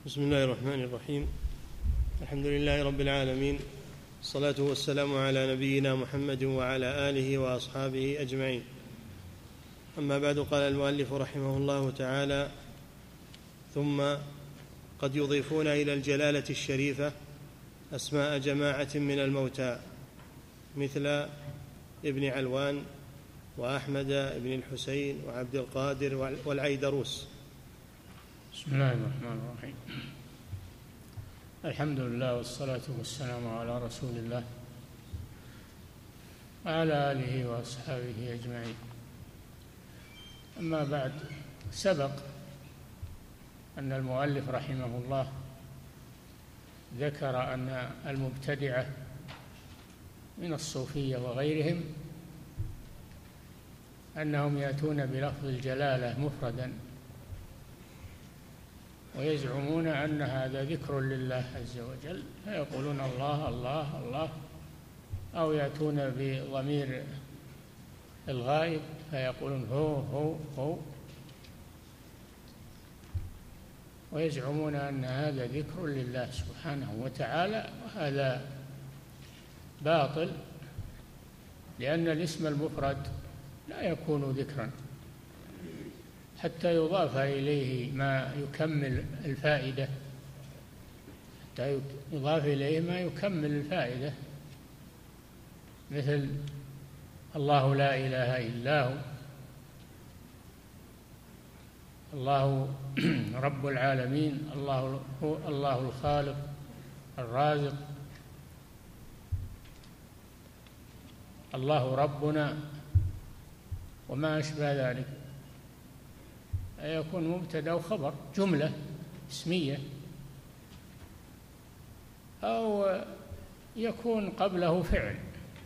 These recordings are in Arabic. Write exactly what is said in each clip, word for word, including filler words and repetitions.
بسم الله الرحمن الرحيم. الحمد لله رب العالمين، الصلاة والسلام على نبينا محمد وعلى آله وأصحابه أجمعين. أما بعد، قال المؤلف رحمه الله تعالى: ثم قد يضيفون إلى الجلالة الشريفة أسماء جماعة من الموتى مثل ابن علوان وأحمد بن الحسين وعبد القادر والعيدروس. بسم الله الرحمن الرحيم. الحمد لله والصلاة والسلام على رسول الله وعلى آله وأصحابه أجمعين. أما بعد، سبق أن المؤلف رحمه الله ذكر أن المبتدعة من الصوفية وغيرهم أنهم يأتون بلفظ الجلالة مفردا ويزعمون أن هذا ذكر لله عز وجل، فيقولون الله الله الله، أو يأتون بضمير الغائب فيقولون هو هو هو، ويزعمون أن هذا ذكر لله سبحانه وتعالى، وهذا باطل، لأن الاسم المفرد لا يكون ذكرا حتى يضاف إليه ما يكمل الفائدة، حتى يضاف إليه ما يكمل الفائدة، مثل الله لا إله إلا هو، الله رب العالمين، الله هو الله الخالق الرازق، الله ربنا، وما أشبه ذلك. يكون مبتدأ وخبر، جملة اسمية، أو يكون قبله فعل،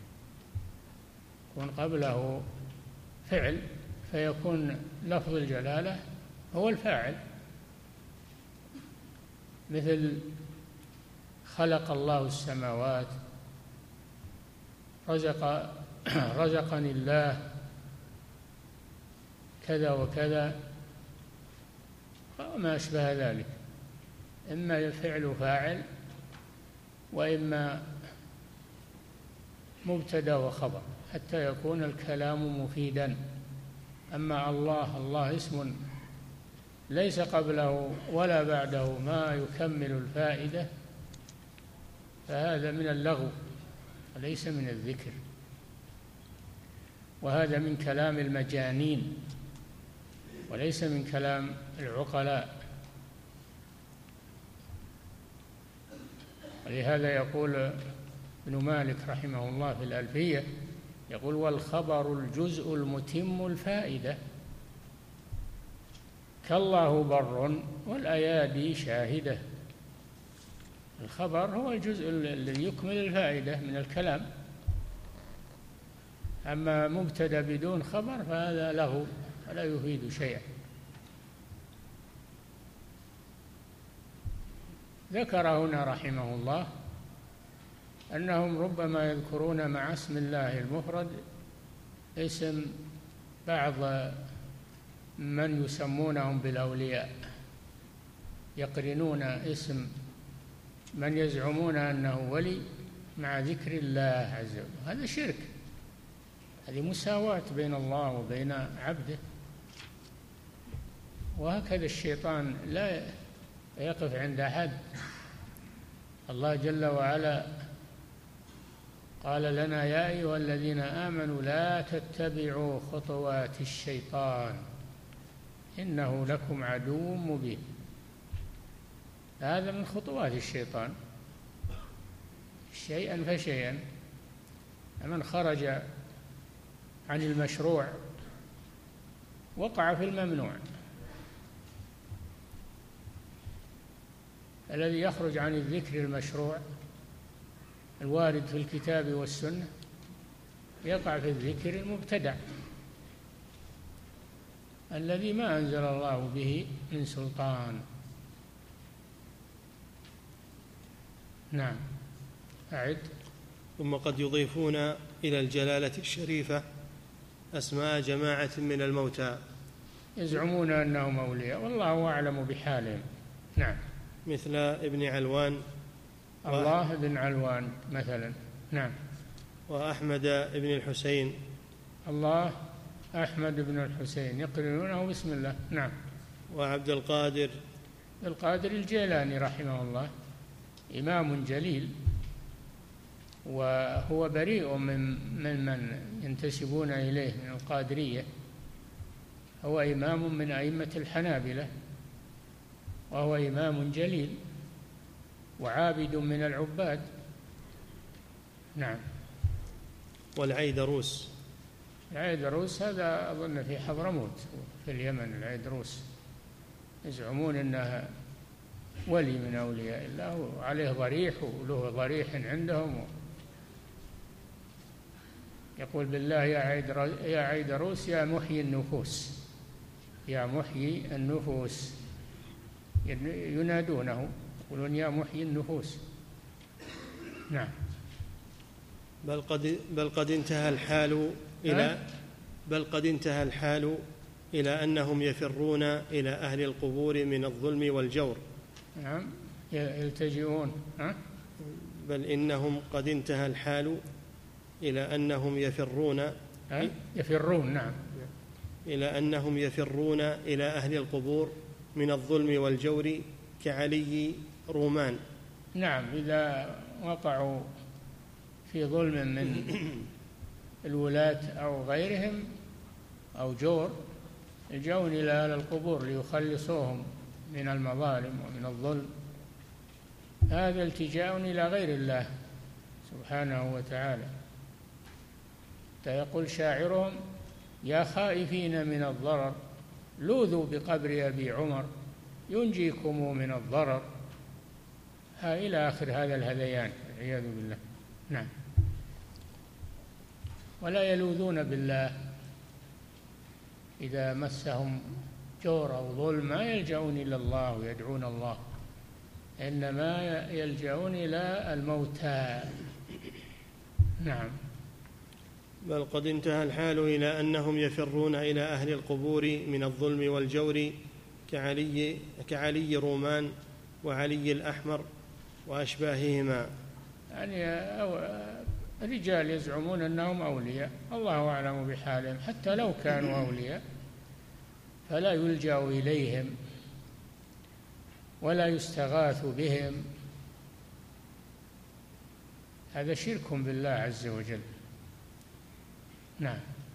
يكون قبله فعل فيكون لفظ الجلالة هو الفاعل، مثل خلق الله السماوات، رزق رزقني الله كذا وكذا، وما أشبه ذلك، إما فعل فاعل وإما مبتدأ وخبر، حتى يكون الكلام مفيدا. أما الله الله اسم ليس قبله ولا بعده ما يكمل الفائدة، فهذا من اللغو وليس من الذكر، وهذا من كلام المجانين وليس من كلام العقلاء. ولهذا يقول ابن مالك رحمه الله في الألفية، يقول: والخبر الجزء المتم الفائدة، كالله بر والأيادي شاهدة. الخبر هو الجزء الذي يكمل الفائدة من الكلام، أما مبتدأ بدون خبر فهذا له فلا يفيد شيئا. ذكر هنا رحمه الله أنهم ربما يذكرون مع اسم الله المفرد اسم بعض من يسمونهم بالأولياء، يقرنون اسم من يزعمون أنه ولي مع ذكر الله عز وجل، هذا شرك، هذه مساواة بين الله وبين عبده. وهكذا الشيطان لا يقف عند أحد. الله جل وعلا قال لنا: يا أيها الذين آمنوا لا تتبعوا خطوات الشيطان إنه لكم عدو مبين. هذا من خطوات الشيطان، شيئا فشيئا. من خرج عن المشروع وقع في الممنوع. الذي يخرج عن الذكر المشروع الوارد في الكتاب والسنة يقع في الذكر المبتدع الذي ما أنزل الله به من سلطان. نعم، أعد. ثم قد يضيفون إلى الجلالة الشريفة أسماء جماعة من الموتى، يزعمون أنهم أولياء والله أعلم بحالهم. نعم. مثل ابن علوان الله بن علوان مثلا. نعم. وأحمد بن الحسين. الله أحمد بن الحسين يقرنونه بسم الله. نعم. وعبد القادر. القادر الجيلاني رحمه الله إمام جليل، وهو بريء من من من ينتسبون إليه من القادرية، هو إمام من أئمة الحنابلة، وهو إمام جليل وعابد من العباد. نعم. والعيدروس. العيدروس هذا أظن في حضرموت في اليمن. العيدروس يزعمون أنه ولي من أولياء الله وعليه ضريح وله ضريح عندهم. يقول بالله يا عيدروس يا محيي النفوس، يا محيي النفوس، ينادونه يقولون يا محيي النفوس. نعم. بل قد بل قد انتهى الحال إلى بل قد انتهى الحال إلى أنهم يفرون إلى أهل القبور من الظلم والجور. نعم. يلتجئون. ها؟ بل إنهم قد انتهى الحال إلى أنهم يفرون ها؟ يفرون. نعم. إلى أنهم يفرون إلى أهل القبور من الظلم والجور كعلي رومان. نعم. إذا وقعوا في ظلم من الولاة أو غيرهم أو جور يجون إلى أهل القبور ليخلصوهم من المظالم ومن الظلم. هذا التجاء إلى غير الله سبحانه وتعالى. يقول شاعرهم يا خائفين من الضرر لوذوا بقبر أبي عمر ينجيكم من الضرر، ها إلى آخر هذا الهذيان والعياذ بالله. نعم. ولا يلوذون بالله إذا مسهم جور أو ظلم، ما يلجؤون إلى الله ويدعون الله، إنما يلجؤون إلى الموتى. نعم. بل قد انتهى الحال إلى أنهم يفرون إلى أهل القبور من الظلم والجور كعلي, كعلي رومان وعلي الأحمر وأشباههما. يعني رجال يزعمون أنهم أولياء، الله أعلم بحالهم، حتى لو كانوا أولياء فلا يلجأ إليهم ولا يستغاث بهم، هذا شرك بالله عز وجل. نعم.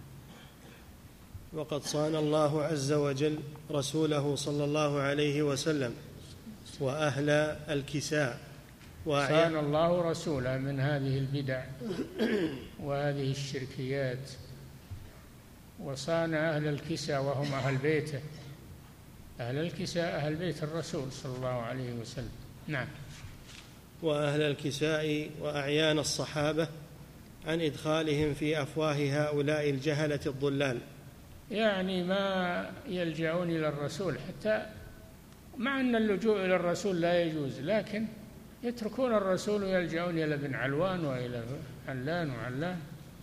وقد صان الله عز وجل رسوله صلى الله عليه وسلم وأهل الكساء صان الله رسوله من هذه البدع وهذه الشركيات، وصان أهل الكساء وهم أهل بيته، أهل الكساء أهل بيت الرسول صلى الله عليه وسلم. نعم. وأهل الكساء وأعيان الصحابة عن إدخالهم في أفواه هؤلاء الجهلة الضلال. يعني ما يلجؤون إلى الرسول، حتى مع أن اللجوء إلى الرسول لا يجوز، لكن يتركون الرسول ويلجؤون إلى ابن علوان وإلى علان وعلان،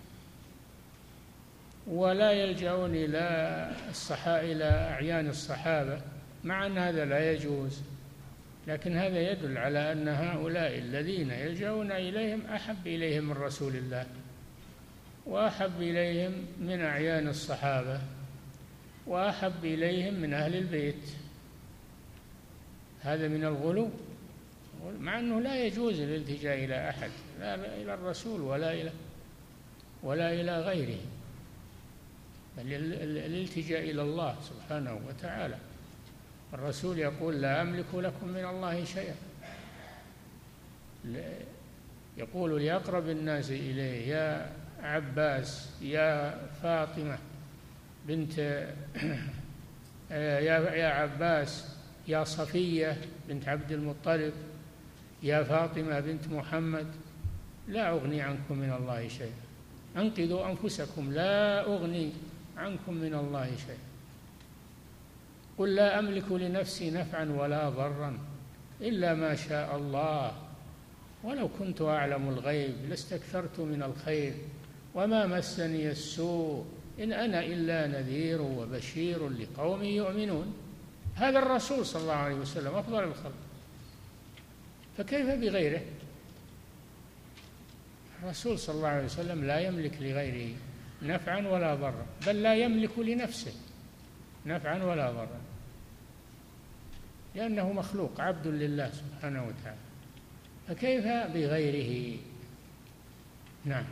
ولا يلجؤون إلى الصحابة إلى أعيان الصحابة، مع أن هذا لا يجوز، لكن هذا يدل على أن هؤلاء الذين يلجؤون إليهم أحب إليهم من رسول الله وأحب إليهم من أعيان الصحابة وأحب إليهم من أهل البيت. هذا من الغلو، مع أنه لا يجوز الالتجاء إلى أحد، لا إلى الرسول ولا إلى ولا إلى غيره، بل الالتجاء إلى الله سبحانه وتعالى. الرسول يقول لا أملك لكم من الله شيئا، يقول لأقرب الناس إليه يا عباس يا فاطمة بنت يا عباس يا صفية بنت عبد المطلب يا فاطمة بنت محمد لا أغني عنكم من الله شيئا، أنقذوا أنفسكم لا أغني عنكم من الله شيئا، قل لا أملك لنفسي نفعا ولا ضرا إلا ما شاء الله ولو كنت أعلم الغيب لاستكثرت من الخير وما مسني السوء إن أنا إلا نذير وبشير لقوم يؤمنون. هذا الرسول صلى الله عليه وسلم أفضل الخلق، فكيف بغيره؟ الرسول صلى الله عليه وسلم لا يملك لغيره نفعا ولا ضرا، بل لا يملك لنفسه نفعا ولا ضرا، لأنه مخلوق عبد لله سبحانه وتعالى، فكيف بغيره؟ نعم.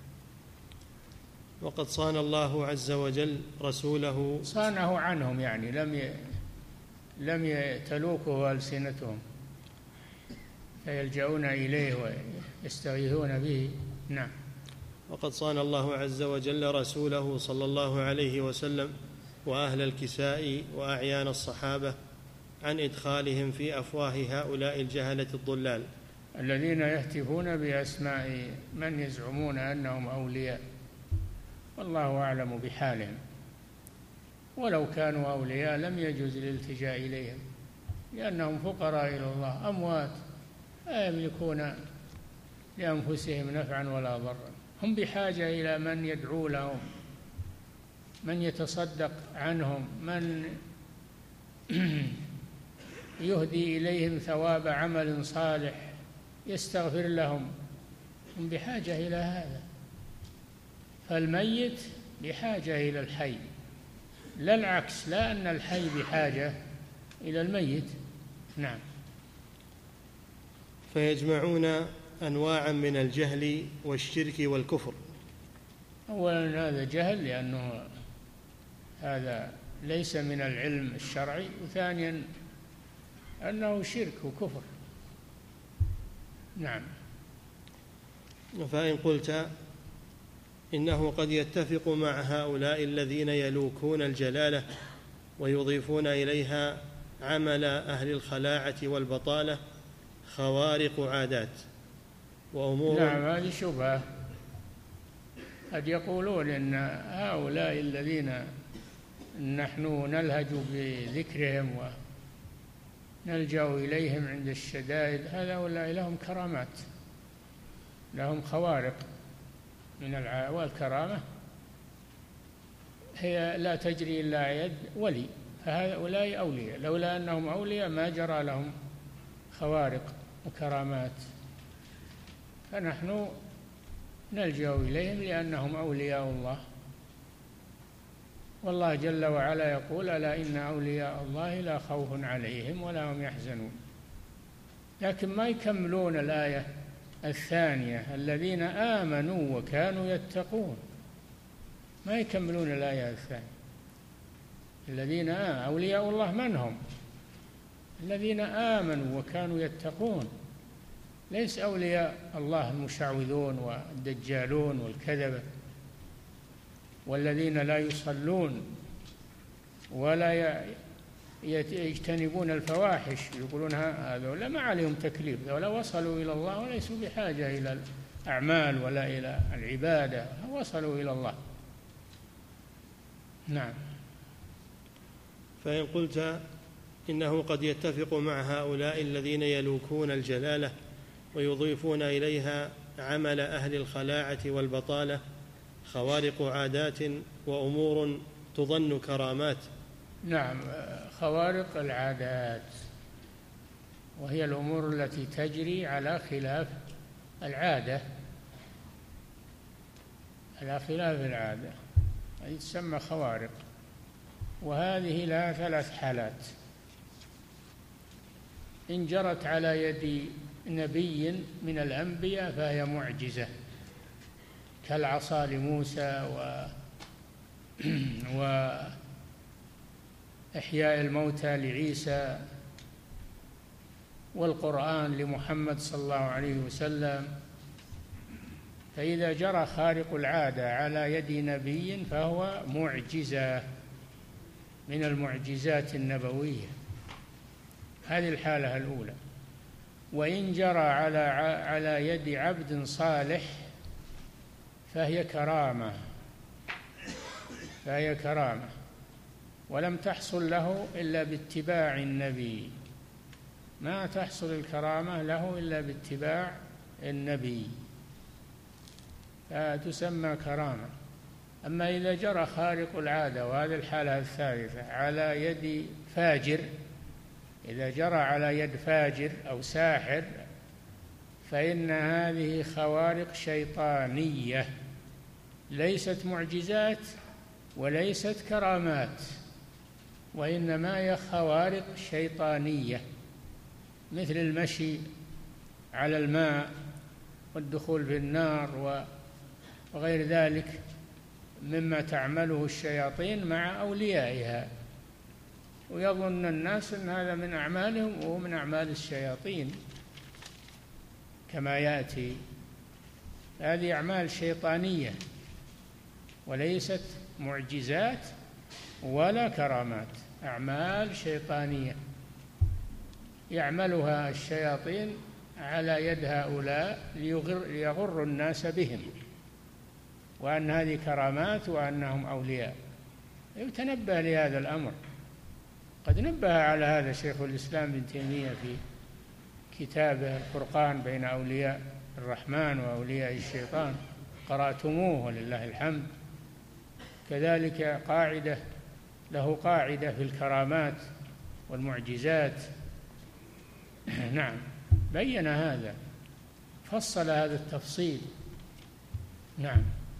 وقد صان الله عز وجل رسوله، صانه عنهم، يعني لم ي... لم تلوكه ألسنتهم فيلجؤون إليه ويستغيثون به. نعم. وقد صان الله عز وجل رسوله صلى الله عليه وسلم وأهل الكساء وأعيان الصحابة عن إدخالهم في أفواه هؤلاء الجهلة الضلال الذين يهتفون بأسماء من يزعمون أنهم أولياء، والله أعلم بحالهم، ولو كانوا أولياء لم يجوز الالتجاء إليهم، لأنهم فقراء إلى الله أموات لا يملكون لأنفسهم نفعا ولا ضرا، هم بحاجة إلى من يدعو لهم، من يتصدق عنهم، من يهدي إليهم ثواب عمل صالح، يستغفر لهم، هم بحاجة إلى هذا. فالميت بحاجة إلى الحي، لا العكس، لا أن الحي بحاجة إلى الميت. نعم. فيجمعون أنواعا من الجهل والشرك والكفر. أولا هذا جهل لأنه هذا ليس من العلم الشرعي، وثانيا أنه شرك وكفر. نعم. فإن قلت إنه قد يتفق مع هؤلاء الذين يلوكون الجلالة ويضيفون إليها عمل أهل الخلاعة والبطالة خوارق عادات وأمور. نعم، هذه شبهة. قد يقولون إن هؤلاء الذين نحن نلهج بذكرهم ونلجأ إليهم عند الشدائد هؤلاء لهم كرامات، لهم خوارق من الع... والكرامة هي لا تجري إلا يد ولي، فهؤلاء أولياء، لولا أنهم أولياء ما جرى لهم خوارق وكرامات، فنحن نلجأ إليهم لأنهم أولياء الله، والله جل وعلا يقول: ألا إن أولياء الله لا خوف عليهم ولا هم يحزنون. لكن ما يكملون الآية الثانية: الذين آمنوا وكانوا يتقون، ما يكملون الآية الثانية. الذين آمنوا أولياء الله من هم؟ الذين آمنوا وكانوا يتقون، ليس أولياء الله المشعوذون والدجالون والكذبة والذين لا يصلون ولا يجتنبون الفواحش، يقولون هذول ما عليهم تكليف، ولا وصلوا إلى الله وليسوا بحاجة إلى الأعمال ولا إلى العبادة، وصلوا إلى الله. نعم. فإن قلت إنه قد يتفق مع هؤلاء الذين يلوكون الجلالة ويضيفون إليها عمل أهل الخلاعة والبطالة خوارق عادات وأمور تظن كرامات. نعم، خوارق العادات وهي الأمور التي تجري على خلاف العادة، على خلاف العادة هذه تسمى خوارق، وهذه لها ثلاث حالات: إن جرت على يد نبي من الأنبياء فهي معجزة كالعصا لموسى و... وإحياء الموتى لعيسى والقرآن لمحمد صلى الله عليه وسلم. فإذا جرى خارق العادة على يد نبي فهو معجزة من المعجزات النبوية، هذه الحالة الأولى. وإن جرى على على يد عبد صالح فهي كرامة فهي كرامة ولم تحصل له إلا باتباع النبي، ما تحصل الكرامة له إلا باتباع النبي، فتسمى كرامة. أما إذا جرى خارق العادة، وهذه الحالة الثالثة، على يد فاجر، إذا جرى على يد فاجر أو ساحر فإن هذه خوارق شيطانية، ليست معجزات وليست كرامات، وإنما هي خوارق شيطانية، مثل المشي على الماء والدخول في النار وغير ذلك مما تعمله الشياطين مع أوليائها، ويظن الناس أن هذا من أعمالهم وهو من أعمال الشياطين كما يأتي. هذه أعمال شيطانية وليست معجزات ولا كرامات، أعمال شيطانية يعملها الشياطين على يد هؤلاء ليغروا الناس بهم، وأن هذه كرامات وأنهم أولياء. يتنبه لهذا الأمر. قد نبه على هذا شيخ الإسلام ابن تيمية في كتابه الفرقان بين أولياء الرحمن وأولياء الشيطان، قرأتموه ولله الحمد. كذلك قاعدة له قاعدة في الكرامات والمعجزات. نعم، بين هذا، فصل هذا التفصيل. نعم.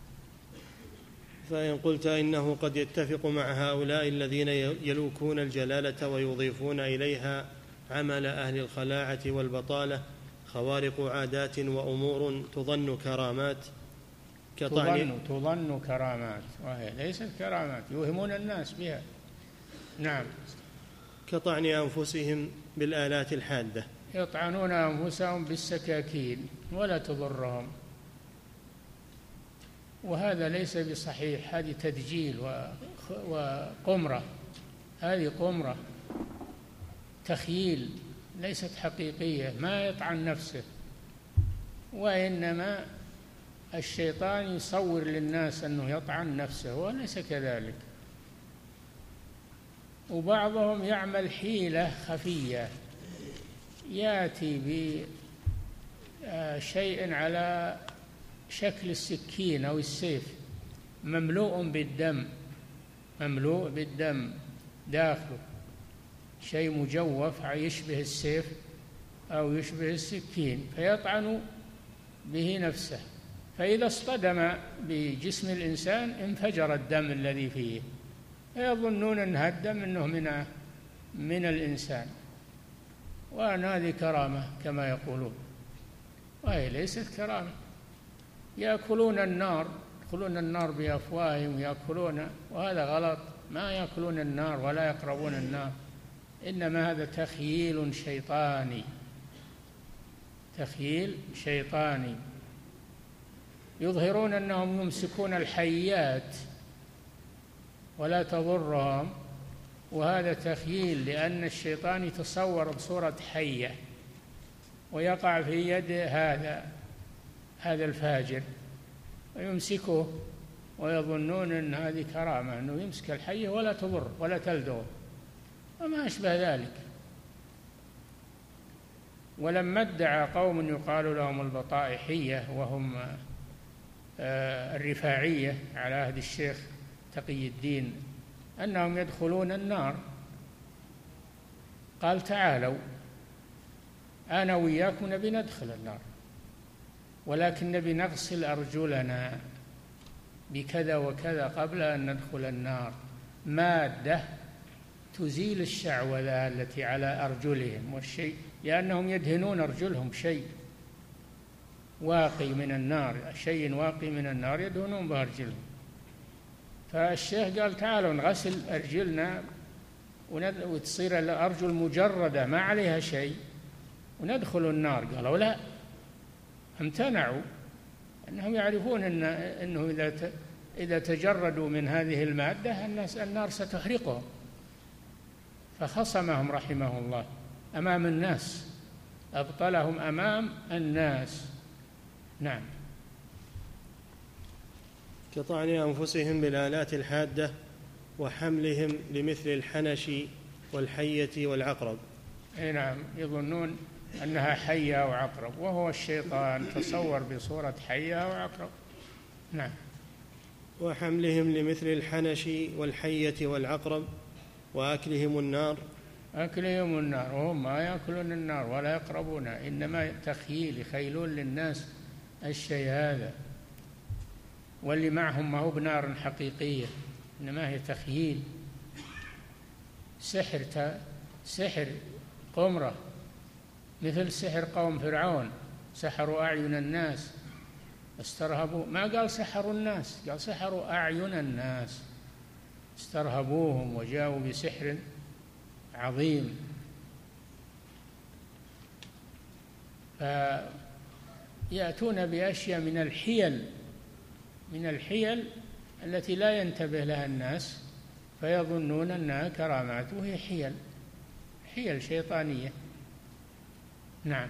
فإن قلت إنه قد يتفق مع هؤلاء الذين يلوكون الجلالة ويضيفون إليها عمل أهل الخلاعة والبطالة خوارق عادات وأمور تظن كرامات تظن, تظن كرامات وهي ليست كرامات، يوهمون الناس بها. نعم. كطعن أنفسهم بالآلات الحادة، يطعنون أنفسهم بالسكاكين ولا تضرهم، وهذا ليس بصحيح. هذه تدجيل وقمرة، هذه قمرة تخييل ليست حقيقية. ما يطعن نفسه، وإنما الشيطان يصور للناس أنه يطعن نفسه وليس كذلك. وبعضهم يعمل حيلة خفية، يأتي بشيء على شكل السكين أو السيف مملوء بالدم، مملوء بالدم داخله، شيء مجوف يشبه السيف أو يشبه السكين، فيطعن به نفسه، فإذا اصطدم بجسم الإنسان انفجر الدم الذي فيه، فيظنون أن هذا الدم أنه من من الإنسان، وأن هذه كرامة كما يقولون، وهي ليست كرامة. يأكلون النار، يأكلون النار بأفواههم يأكلون، وهذا غلط. ما يأكلون النار ولا يقربون النار، إنما هذا تخييل شيطاني، تخييل شيطاني. يظهرون أنهم يمسكون الحيات ولا تضرهم، وهذا تخييل، لأن الشيطان يتصور بصورة حية ويقع في يد هذا هذا الفاجر ويمسكه، ويظنون أن هذه كرامة، أنه يمسك الحية ولا تضر ولا تلدغ وما أشبه ذلك. ولما ادعى قوم يقال لهم البطائحية وهم الرفاعية على عهد الشيخ تقي الدين أنهم يدخلون النار، قال تعالوا أنا وياكم نبي ندخل النار، ولكن نبي نغسل أرجلنا بكذا وكذا قبل أن ندخل النار، مادة تزيل الشعوذة التي على أرجلهم والشيء، لأنهم يدهنون أرجلهم شيء واقي من النار، شيء واقي من النار يدهنون بأرجلهم. فالشيخ قال تعالوا نغسل أرجلنا وتصير الأرجل مجردة ما عليها شيء وندخل النار. قالوا لا، امتنعوا، أنهم يعرفون إن أنه إذا إذا تجردوا من هذه المادة الناس النار ستحرقهم، فخصمهم رحمه الله أمام الناس، أبطلهم أمام الناس. نعم. كطعن أنفسهم بالآلات الحادة وحملهم لمثل الحنش والحية والعقرب. أي نعم، يظنون أنها حية أو عقرب، وهو الشيطان تصور بصورة حية أو عقرب. نعم. وحملهم لمثل الحنش والحية والعقرب وأكلهم النار. أكلهم النار وهم ما يأكلون النار ولا يقربونها، إنما تخييل، يخيلون للناس الشيء هذا، واللي معهم ما هو بنار حقيقية، إنما هي تخييل، سحر سحر قمرة، مثل سحر قوم فرعون، سحروا أعين الناس استرهبوا، ما قال سحروا الناس، قال سحروا أعين الناس استرهبوهم وجاءوا بسحر عظيم. فيأتون بأشياء من الحيل من الحيل التي لا ينتبه لها الناس، فيظنون أنها كرامات وهي حيل حيل شيطانية. نعم.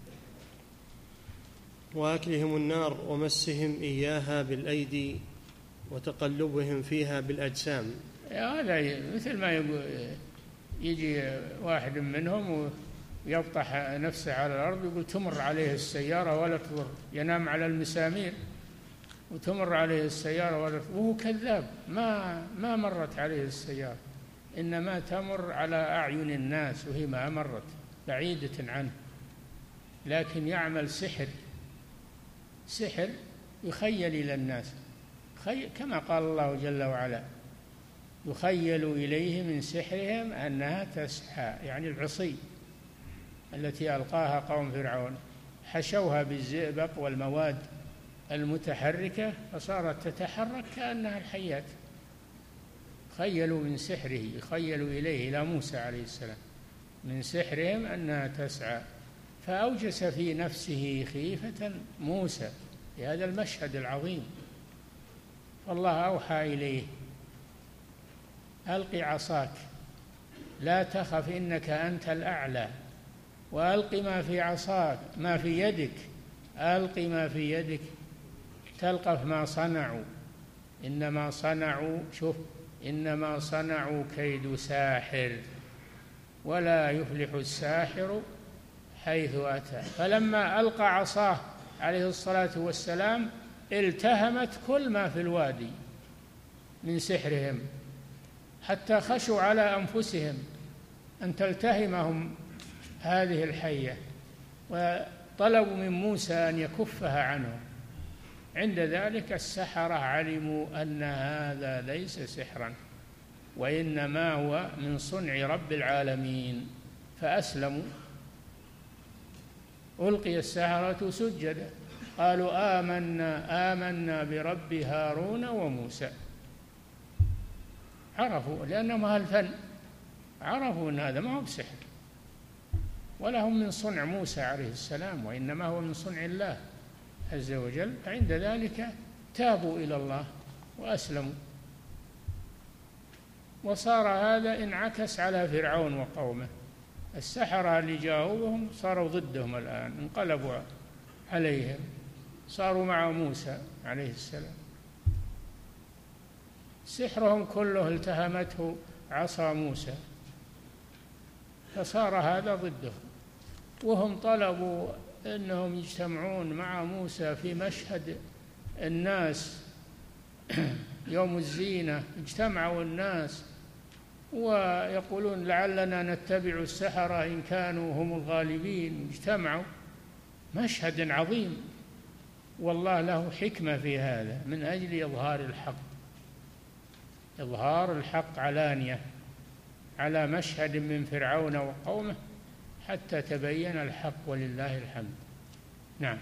وأكلهم النار ومسهم إياها بالأيدي وتقلبهم فيها بالأجسام. هذا مثل ما يقول يجي واحد منهم ويبطح نفسه على الأرض ويقول تمر عليه السيارة ولا تضر، ينام على المسامير وتمر عليه السيارة ولا تضر، وهو كذاب، ما ما مرت عليه السيارة، إنما تمر على أعين الناس وهي ما مرت، بعيدة عنه، لكن يعمل سحر سحر يخيل إلى الناس، كما قال الله جل وعلا: يخيل إليه من سحرهم أنها تسعى، يعني العصي التي ألقاها قوم فرعون، حشوها بالزئبق والمواد المتحركة فصارت تتحرك كأنها الحيات، خيلوا من سحره، يخيل إليه إلى موسى عليه السلام من سحرهم أنها تسعى، فأوجس في نفسه خيفة موسى في هذا المشهد العظيم، فالله أوحى إليه: ألق عصاك لا تخف إنك أنت الأعلى، وألق ما في عصاك ما في يدك، ألق ما في يدك تلقف ما صنعوا، إنما صنعوا شوف إنما صنعوا كيد ساحر ولا يفلح الساحر حيث أتى. فلما ألقى عصاه عليه الصلاة والسلام التهمت كل ما في الوادي من سحرهم، حتى خشوا على أنفسهم أن تلتهمهم هذه الحية، وطلبوا من موسى أن يكفها عنهم. عند ذلك السحرة علموا أن هذا ليس سحرا وإنما هو من صنع رب العالمين، فأسلموا. ألقي السحرة سجدا قالوا آمنا آمنا برب هارون وموسى، عرفوا لأنهم أهل فن، عرفوا أن هذا ما هو بسحر ولا هم من صنع موسى عليه السلام، وإنما هو من صنع الله عز وجل. فعند ذلك تابوا إلى الله وأسلموا، وصار هذا انعكس على فرعون وقومه، السحرة اللي جاءوهم صاروا ضدهم الآن، انقلبوا عليهم، صاروا مع موسى عليه السلام، سحرهم كله التهمته عصا موسى، فصار هذا ضده. وهم طلبوا أنهم يجتمعون مع موسى في مشهد الناس يوم الزينة، اجتمعوا الناس ويقولون لعلنا نتبع السحرة إن كانوا هم الغالبين، اجتمعوا، مشهد عظيم، والله له حكمة في هذا من أجل إظهار الحق، إظهار الحق علانية على مشهد من فرعون وقومه حتى تبين الحق ولله الحمد. نعم.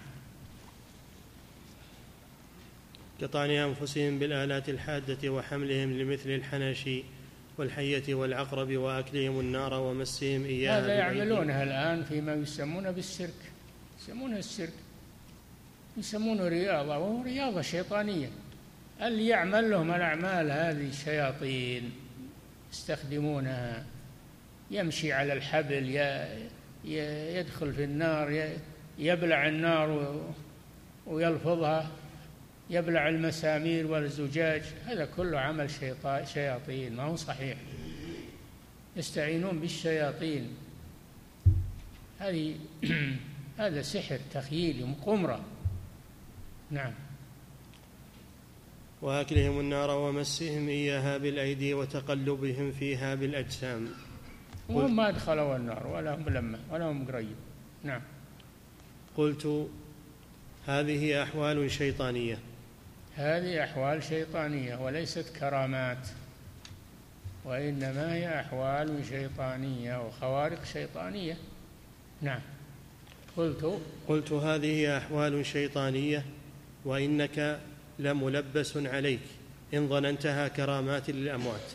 كطعن أنفسهم بالآلات الحادة وحملهم لمثل الحناشي والحية والعقرب وأكلهم النار ومسهم إياها. هذا يعملونها الآن فيما يسمون بالسيرك، يسمونه السيرك، يسمونه رياضة، وهو رياضة شيطانية. اللي يعمل لهم الأعمال هذه الشياطين يستخدمونها، يمشي على الحبل، يدخل في النار، يبلع النار ويلفظها، يبلع المسامير والزجاج، هذا كله عمل شياطين، ما هو صحيح، يستعينون بالشياطين، هذه هذا سحر تخييل قمرة. نعم. وأكلهم النار ومسهم إياها بالأيدي وتقلبهم فيها بالأجسام. وهم ما دخلوا النار ولا هم لما ولا هم قريب. نعم. قلت هذه أحوال شيطانية. هذه أحوال شيطانية وليست كرامات، وإنما هي أحوال شيطانية وخوارق شيطانية. نعم. قلت قلت هذه أحوال شيطانية وإنك لملبس عليك إن ظننتها كرامات للأموات.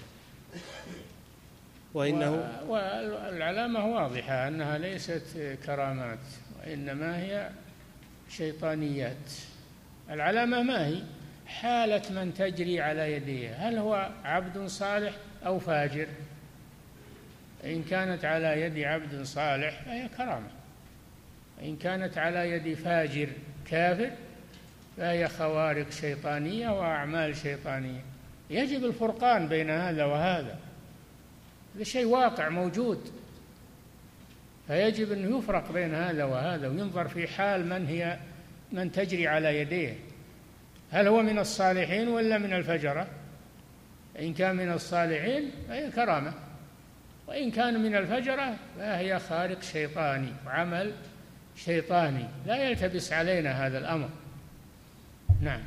وإنه والعلامة واضحة أنها ليست كرامات وإنما هي شيطانيات. العلامة ما هي؟ حالة من تجري على يديه، هل هو عبد صالح أو فاجر؟ إن كانت على يد عبد صالح فهي كرامة، إن كانت على يد فاجر كافر فهي خوارق شيطانية وأعمال شيطانية. يجب الفرقان بين هذا وهذا، هذا شيء واقع موجود، فيجب أن يفرق بين هذا وهذا وينظر في حال من هي من تجري على يديه، هل هو من الصالحين ولا من الفجرة؟ إن كان من الصالحين فهي كرامة، وإن كان من الفجرة فهي خارق شيطاني وعمل شيطاني، لا يلتبس علينا هذا الأمر. نعم.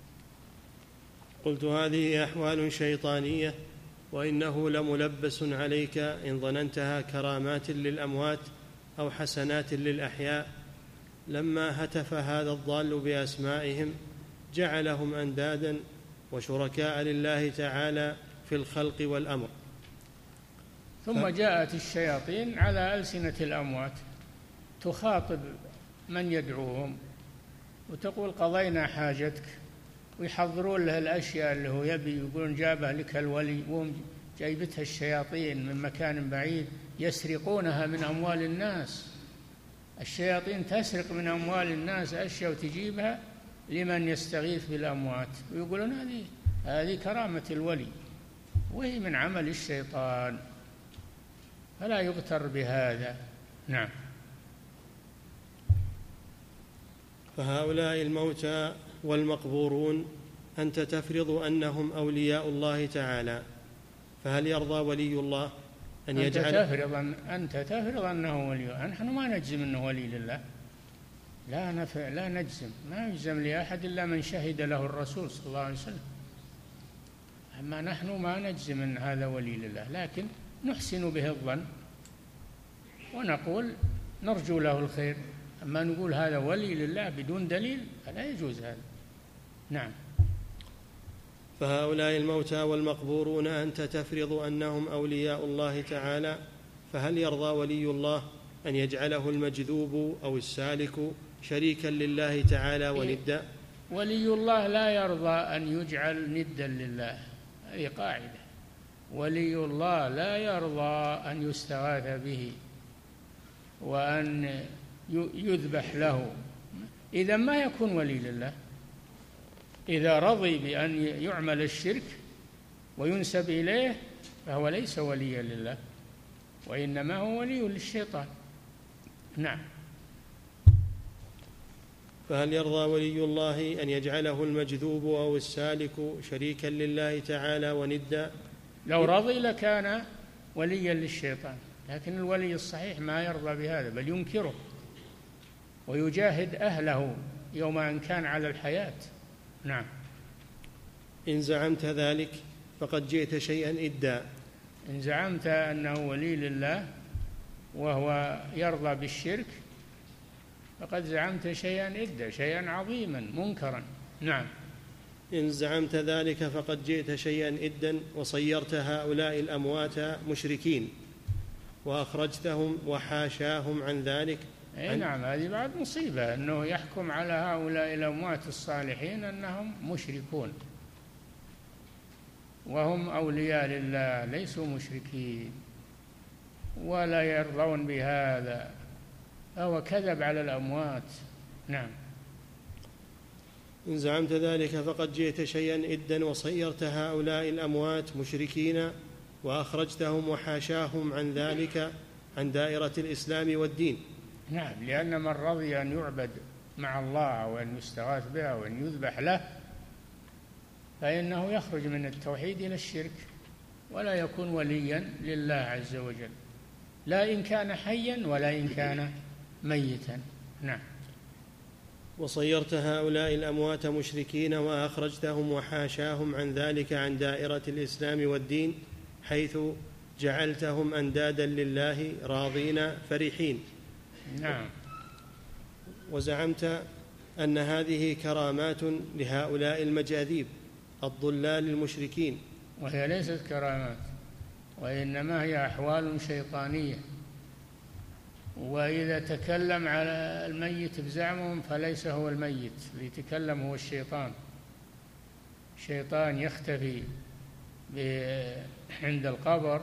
قلت هذه أحوال شيطانية وإنه لملبس عليك إن ظننتها كرامات للأموات أو حسنات للأحياء. لما هتف هذا الضال بأسمائهم جعلهم أندادا وشركاء لله تعالى في الخلق والأمر. ثم جاءت الشياطين على ألسنة الأموات تخاطب من يدعوهم وتقول قضينا حاجتك، ويحضرون له الأشياء اللي هو يبي، يقولون جابه لك الولي، وهم جايبتها الشياطين من مكان بعيد يسرقونها من أموال الناس. الشياطين تسرق من أموال الناس أشياء وتجيبها لمن يستغيث بالأموات، ويقولون هذه هذه كرامة الولي، وهي من عمل الشيطان، فلا يغتر بهذا. نعم. فهؤلاء الموتى والمقبورون أنت تفرض أنهم أولياء الله تعالى، فهل يرضى ولي الله أن يجعل أنت تفرض, أن أنت تفرض أنه ولي؟ نحن ما نجزم أنه ولي لله، لا نف... لا نجزم، ما يجزم لأحد إلا من شهد له الرسول صلى الله عليه وسلم. أما نحن ما نجزم أن هذا ولي لله، لكن نحسن به الظن ونقول نرجو له الخير. أما نقول هذا ولي لله بدون دليل فلا يجوز هذا. نعم. فهؤلاء الموتى والمقبورون أنت تفرض أنهم أولياء الله تعالى، فهل يرضى ولي الله أن يجعله المجذوب أو السالك شريكا لله تعالى وندا؟ ولي الله لا يرضى أن يجعل ندا لله، هذه قاعدة. ولي الله لا يرضى أن يستغاث به وأن يذبح له، إذا ما يكون ولي لله. إذا رضي بأن يعمل الشرك وينسب إليه فهو ليس وليا لله، وإنما هو ولي للشيطان. نعم. فهل يرضى ولي الله أن يجعله المجذوب أو السالك شريكا لله تعالى وندا؟ لو رضي لكان وليا للشيطان، لكن الولي الصحيح ما يرضى بهذا، بل ينكره ويجاهد أهله يوم أن كان على الحياة. نعم. إن زعمت ذلك فقد جئت شيئا إدا. إن زعمت أنه ولي لله وهو يرضى بالشرك فقد زعمت شيئا إدا، شيئا عظيما منكرا. نعم. إن زعمت ذلك فقد جئت شيئا إدا وصيرت هؤلاء الأموات مشركين وأخرجتهم وحاشاهم عن ذلك. أي نعم، هذه بعد مصيبة أنه يحكم على هؤلاء الأموات الصالحين أنهم مشركون وهم أولياء لله ليسوا مشركين ولا يرضون بهذا، فهو كذب على الأموات. نعم. إن زعمت ذلك فقد جئت شيئا إدا وصيرت هؤلاء الأموات مشركين وأخرجتهم وحاشاهم عن ذلك عن دائرة الإسلام والدين. نعم، لأن من رضي أن يعبد مع الله وأن يستغاث به وأن يذبح له فإنه يخرج من التوحيد إلى الشرك ولا يكون وليا لله عز وجل. لا إن كان حيا ولا إن كان ميتا. نعم. وصيرت هؤلاء الأموات مشركين وأخرجتهم وحاشاهم عن ذلك عن دائرة الإسلام والدين، حيث جعلتهم أندادا لله راضين فرحين. نعم. وزعمت أن هذه كرامات لهؤلاء المجاذيب الضلال المشركين، وهي ليست كرامات، وإنما هي أحوال شيطانية. وإذا تكلم على الميت بزعمهم فليس هو الميت، اللي يتكلم هو الشيطان. الشيطان يختفي عند القبر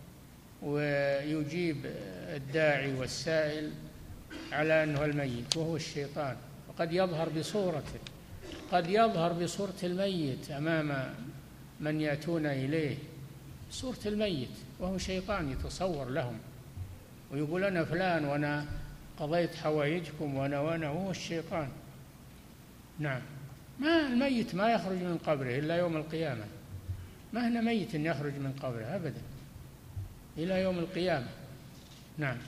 ويجيب الداعي والسائل على أنه الميت، وهو الشيطان. وقد يظهر بصورته، قد يظهر بصورة الميت أمام من يأتون إليه، صورة الميت، وهو شيطان يتصور لهم ويقول أنا فلان وأنا قضيت حوائجكم وأنا وأنا، وهو الشيطان. نعم. ما الميت ما يخرج من قبره إلا يوم القيامة، ما هنا ميت يخرج من قبره أبدا إلى يوم القيامة. نعم.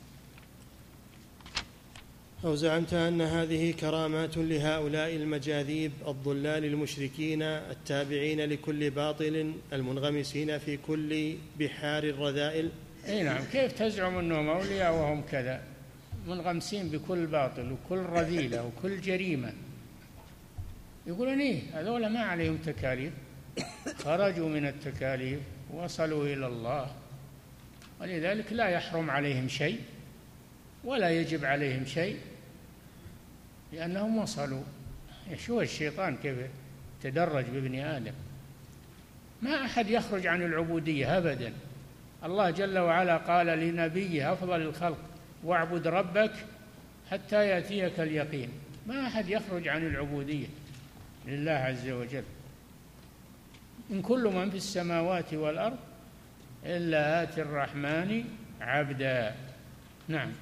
أو زعمت أن هذه كرامات لهؤلاء المجاذيب الضلال المشركين التابعين لكل باطل المنغمسين في كل بحار الرذائل. اي نعم. كيف تزعم أنهم أولياء وهم كذا منغمسين بكل باطل وكل رذيلة وكل جريمة؟ يقولون إيه هذول ما عليهم تكاليف، خرجوا من التكاليف وصلوا إلى الله، ولذلك لا يحرم عليهم شيء ولا يجب عليهم شيء لأنهم وصلوا. شو الشيطان كيف تدرج بابن آدم؟ ما أحد يخرج عن العبودية أبدا. الله جل وعلا قال لنبيه أفضل الخلق واعبد ربك حتى يأتيك اليقين. ما أحد يخرج عن العبودية لله عز وجل. إن كل من في السماوات والأرض إلا آتي الرحمن عبدا. نعم.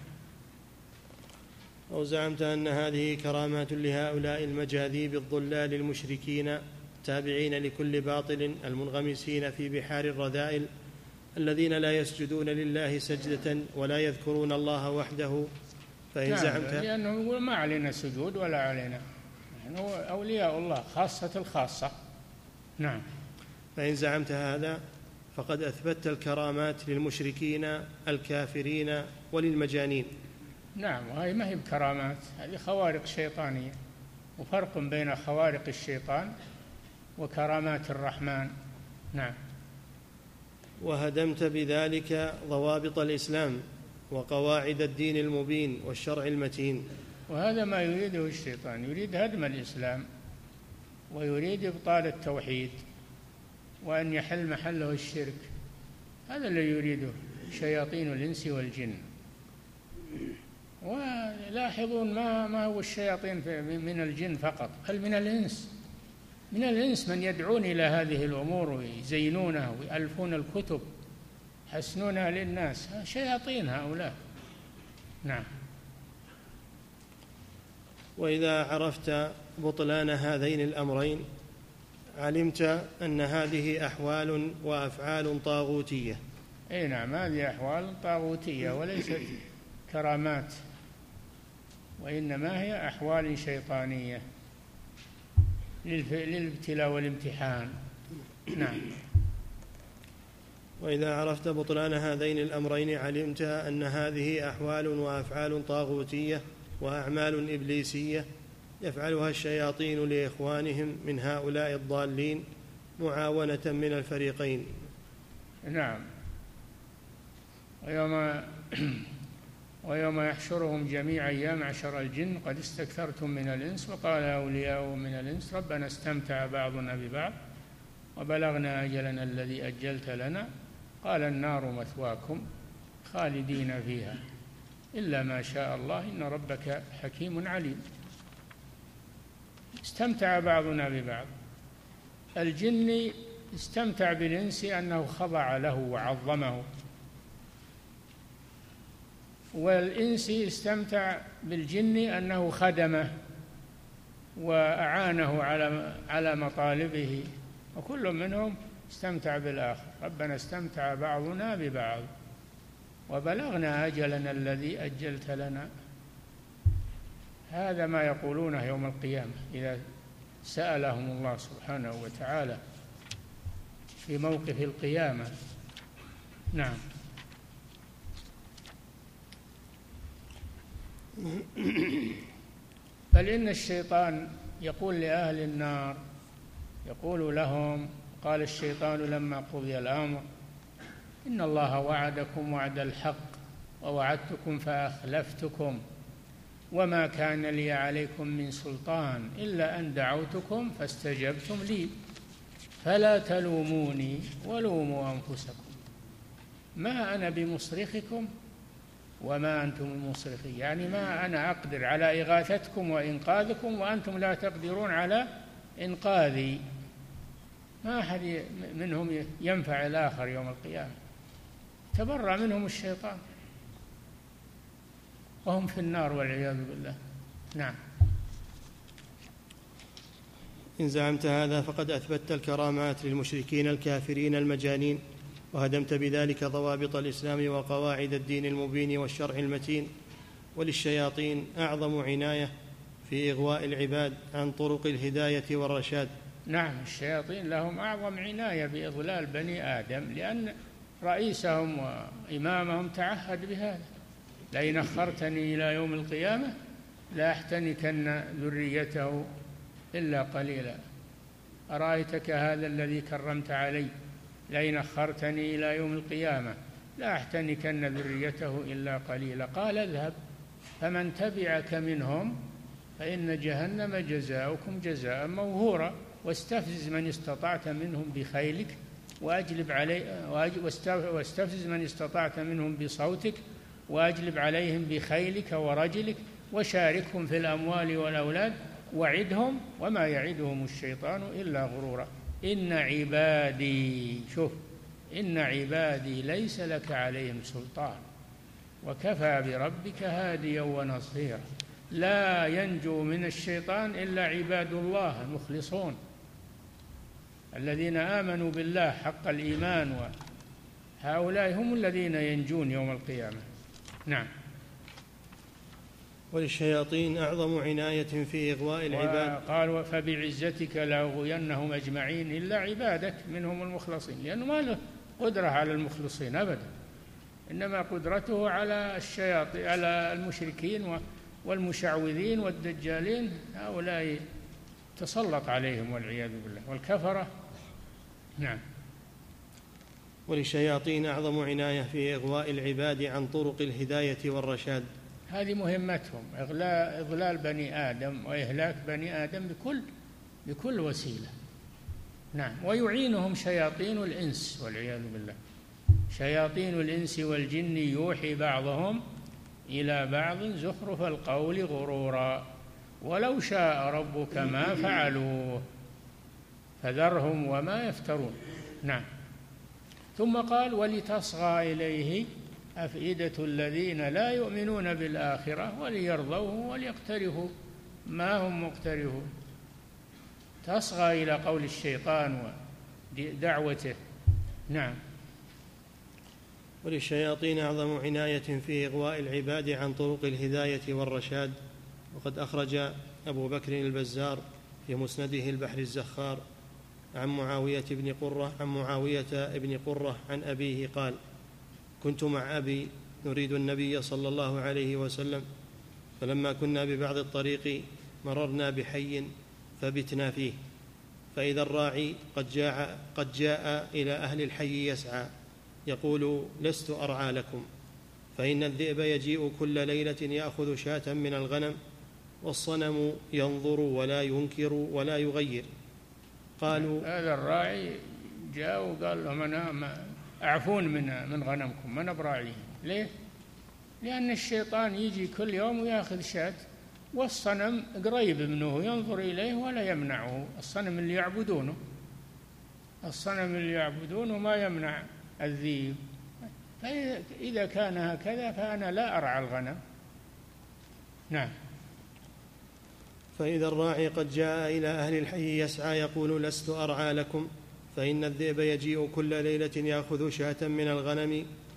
أو زعمت أن هذه كرامات لهؤلاء المجاذيب الضلال المشركين التابعين لكل باطل المنغمسين في بحار الرذائل الذين لا يسجدون لله سجدة ولا يذكرون الله وحده. فإن نعم. زعمت لأنه يقول ما علينا سجود ولا علينا، نحن أولياء الله خاصة الخاصة. نعم. فإن زعمت هذا فقد أثبتت الكرامات للمشركين الكافرين وللمجانين. نعم. وهي ما هي بكرامات، هذه خوارق شيطانية، وفرق بين خوارق الشيطان وكرامات الرحمن. نعم. وهدمت بذلك ضوابط الإسلام وقواعد الدين المبين والشرع المتين. وهذا ما يريده الشيطان، يريد هدم الإسلام ويريد إبطال التوحيد وأن يحل محله الشرك. هذا اللي يريده شياطين الإنس والجن. ولاحظون ما ما هو الشياطين من الجن فقط، بل من الإنس. من الإنس من يدعون إلى هذه الأمور ويزينونها ويألفون الكتب يحسنونها للناس، شياطين هؤلاء. نعم. وإذا عرفت بطلان هذين الأمرين علمت أن هذه أحوال وأفعال طاغوتية. أي نعم. هذه أحوال طاغوتية وليست كرامات، وإنما هي أحوال شيطانية للابتلاء والامتحان. نعم. وإذا عرفت بطلان هذين الأمرين علمت أن هذه أحوال وأفعال طاغوتية وأعمال إبليسية يفعلها الشياطين لإخوانهم من هؤلاء الضالين معاونة من الفريقين. نعم. ويوم ويوم يحشرهم جميعا يا معشر الجن قد استكثرتم من الإنس وقال أولياء من الإنس ربنا استمتع بعضنا ببعض وبلغنا أجلنا الذي أجلت لنا قال النار مثواكم خالدين فيها إلا ما شاء الله إن ربك حكيم عليم. استمتع بعضنا ببعض. الجن استمتع بالإنس أنه خضع له وعظمه، والإنس استمتع بالجن أنه خدمه وأعانه على على مطالبه، وكل منهم استمتع بالآخر. ربنا استمتع بعضنا ببعض. وبلغنا أجلنا الذي أجلت لنا. هذا ما يقولونه يوم القيامة إذا سألهم الله سبحانه وتعالى في موقف القيامة. نعم. بل إن الشيطان يقول لأهل النار، يقول لهم: قال الشيطان لما قضي الأمر إن الله وعدكم وعد الحق ووعدتكم فأخلفتكم وما كان لي عليكم من سلطان إلا أن دعوتكم فاستجبتم لي فلا تلوموني ولوموا أنفسكم ما أنا بمصرخكم وما أنتم بمصرخي. يعني ما أنا أقدر على إغاثتكم وإنقاذكم وأنتم لا تقدرون على إنقاذي. ما أحد منهم ينفع الآخر يوم القيامة. تبرأ منهم الشيطان وهم في النار والعياذ بالله. نعم. إن زعمت هذا فقد أثبتت الكرامات للمشركين الكافرين المجانين، وهدمت بذلك ضوابط الإسلام وقواعد الدين المبين والشرع المتين. وللشياطين أعظم عناية في إغواء العباد عن طرق الهداية والرشاد. نعم، الشياطين لهم أعظم عناية بإضلال بني آدم، لأن رئيسهم وإمامهم تعهد بهذا: لئن أخرتني إلى يوم القيامة لأحتنكن ذريته إلا قليلا. أرأيتك هذا الذي كرمت علي لئن أخرتني إلى يوم القيامة لأحتنكن ذريته إلا قليلا. قال: اذهب فمن تبعك منهم فإن جهنم جزاؤكم جزاء موفورا واستفزز من استطعت منهم بخيلك وأجلب علي واستفزز من استطعت منهم بصوتك وأجلب عليهم بخيلك ورجلك وشاركهم في الأموال والأولاد وعدهم وما يعدهم الشيطان إلا غرورا. إن عبادي شوف إن عبادي ليس لك عليهم سلطان وكفى بربك هاديا ونصيرا. لا ينجو من الشيطان إلا عباد الله المخلصون الذين آمنوا بالله حق الإيمان، وهؤلاء هم الذين ينجون يوم القيامة. نعم. وللشياطين أعظم عناية في إغواء العباد. قال: فبعزتك لأغوينهم أجمعين إلا عبادك منهم المخلصين. لأنه ما له قدرة على المخلصين أبدا، إنما قدرته على الشياطين، على المشركين والمشعوذين والدجالين. هؤلاء تسلط عليهم والعياذ بالله، والكفرة. نعم. وللشياطين أعظم عناية في إغواء العباد عن طرق الهداية والرشاد. هذه مهمتهم، إضلال بني آدم وإهلاك بني آدم بكل بكل وسيلة. نعم. ويعينهم شياطين الإنس والعياذ بالله. شياطين الإنس والجن يوحي بعضهم إلى بعض زخرف القول غرورا ولو شاء ربك ما فعلوه فذرهم وما يفترون. نعم. ثم قال: ولتصغى إليه أفئدة الذين لا يؤمنون بالآخرة وليرضوه وليقترفوا ما هم مقترفون. تصغى إلى قول الشيطان ودعوته. نعم. وللشياطين أعظم عناية في إغواء العباد عن طرق الهداية والرشاد. وقد أخرج أبو بكر البزار في مسنده البحر الزخار عن معاوية بن قرة عن معاوية بن قرة عن أبيه قال: كنت مع أبي نريد النبي صلى الله عليه وسلم، فلما كنا ببعض الطريق مررنا بحي فبتنا فيه، فإذا الراعي قد جاء, قد جاء إلى أهل الحي يسعى يقول: لست أرعى لكم، فإن الذئب يجيء كل ليلة يأخذ شاة من الغنم، والصنم ينظر ولا ينكر ولا يغير. قالوا: هذا الراعي جاء وقال لهم: أنا أعفون من من غنمكم، ما أنا براعيهم. ليه؟ لأن الشيطان يجي كل يوم ويأخذ شاة، والصنم قريب منه ينظر إليه ولا يمنعه. الصنم اللي يعبدونه الصنم اللي يعبدونه ما يمنع الذئب. فإذا كان هكذا فأنا لا أرعى الغنم. نعم. فإذا الراعي قد جاء إلى أهل الحي يسعى يقول: لست أرعى لكم، فإن الذئب يجيء كل ليلة يأخذ شاة من الغنم،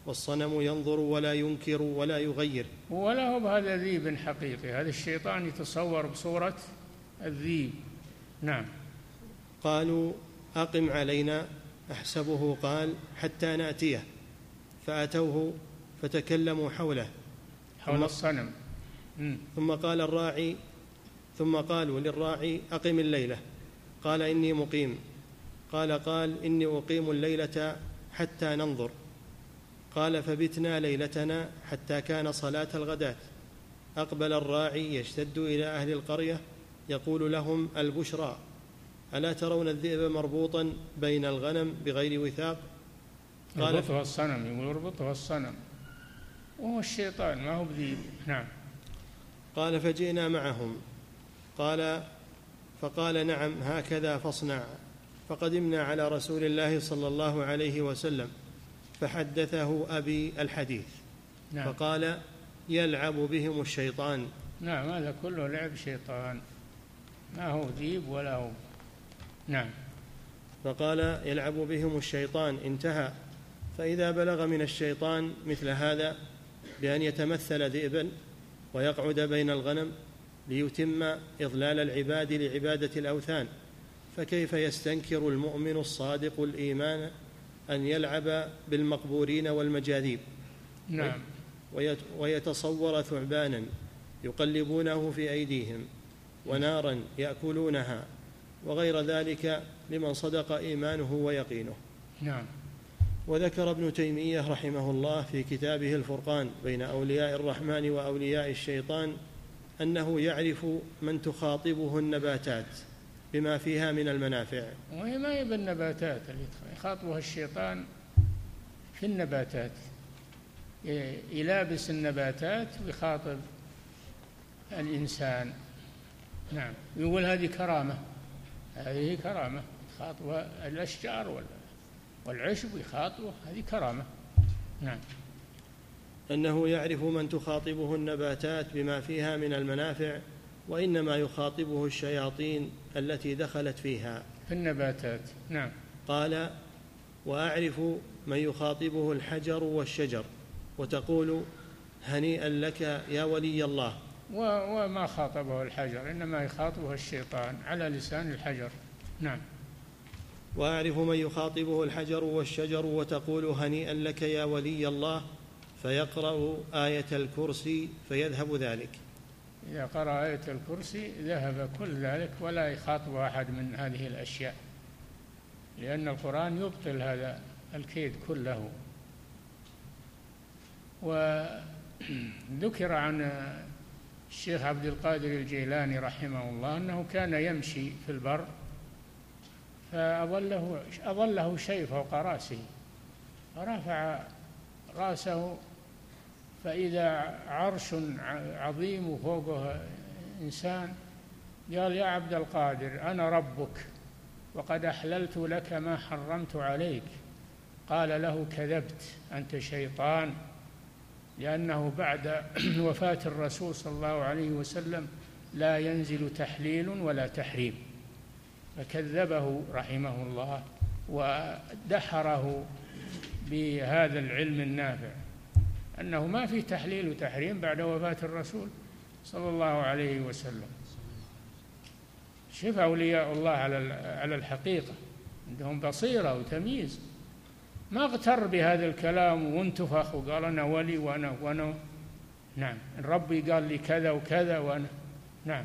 والصنم ينظر ولا ينكر ولا يغير. ولا هو بهذا ذيب حقيقي، هذا الشيطان يتصور بصورة الذيب. نعم. قالوا أقم علينا، أحسبه قال حتى نأتيه، فأتوه فتكلموا حوله حول الصنم. ثم قال الراعي ثم قالوا للراعي أقم الليلة، قال إني مقيم، قال قال إني أقيم الليلة حتى ننظر، قال فبتنا ليلتنا حتى كان صلاة الغداة. أقبل الراعي يشتد إلى أهل القرية يقول لهم البشرى، ألا ترون الذئب مربوطا بين الغنم بغير وثاق؟ قال يربطها الصنم، يقول يربطها الصنم، وهو الشيطان ما هو بذيب. نعم. قال فجئنا معهم، قال فقال نعم هكذا فاصنع. فقدمنا على رسول الله صلى الله عليه وسلم فحدثه أبي الحديث. نعم. فقال يلعب بهم الشيطان. نعم، هذا كله لعب شيطان، ما هو ذيب ولا هو. نعم. فقال يلعب بهم الشيطان، انتهى. فإذا بلغ من الشيطان مثل هذا بأن يتمثل ذئبا ويقعد بين الغنم ليتم إضلال العباد لعبادة الأوثان، فكيف يستنكر المؤمن الصادق الإيمان أن يلعب بالمقبورين والمجاذيب؟ نعم. ويتصور ثعبانا يقلبونه في أيديهم ونارا يأكلونها وغير ذلك لمن صدق إيمانه ويقينه. نعم. وذكر ابن تيمية رحمه الله في كتابه الفرقان بين أولياء الرحمن وأولياء الشيطان أنه يعرف من تخاطبه النباتات بما فيها من المنافع. وهي ما هي بالنباتات اللي يخاطبها الشيطان، في النباتات يلابس النباتات ويخاطب الإنسان. نعم. يقول هذه كرامة، هذه كرامة، يخاطبها الأشجار والعشب يخاطبه، هذه كرامة. نعم. أنه يعرف من تخاطبه النباتات بما فيها من المنافع، وإنما يخاطبه الشياطين التي دخلت فيها في النباتات. نعم. قال وأعرف من يخاطبه الحجر والشجر وتقول هنيئا لك يا ولي الله. وما خاطبه الحجر، إنما يخاطبه الشيطان على لسان الحجر. نعم. وأعرف من يخاطبه الحجر والشجر وتقول هنيئا لك يا ولي الله، فيقرأ آية الكرسي فيذهب ذلك. إذا قرأ آية الكرسي ذهب كل ذلك ولا يخاطب أحد من هذه الأشياء، لأن القرآن يبطل هذا الكيد كله. وذكر عن الشيخ عبد القادر الجيلاني رحمه الله أنه كان يمشي في البر فأظله أظله شيء فوق رأسه، فرفع رأسه فإذا عرش عظيم وفوقه إنسان، قال يا عبد القادر أنا ربك وقد أحللت لك ما حرمت عليك. قال له كذبت، أنت شيطان، لأنه بعد وفاة الرسول صلى الله عليه وسلم لا ينزل تحليل ولا تحريم. فكذبه رحمه الله ودحره بهذا العلم النافع، أنه ما في تحليل وتحريم بعد وفاة الرسول صلى الله عليه وسلم. شوف أولياء الله على الحقيقة، عندهم بصيرة وتمييز، ما اغتر بهذا الكلام وانتفخ وقال أنا ولي وأنا وأنا نعم ربي قال لي كذا وكذا وأنا. نعم.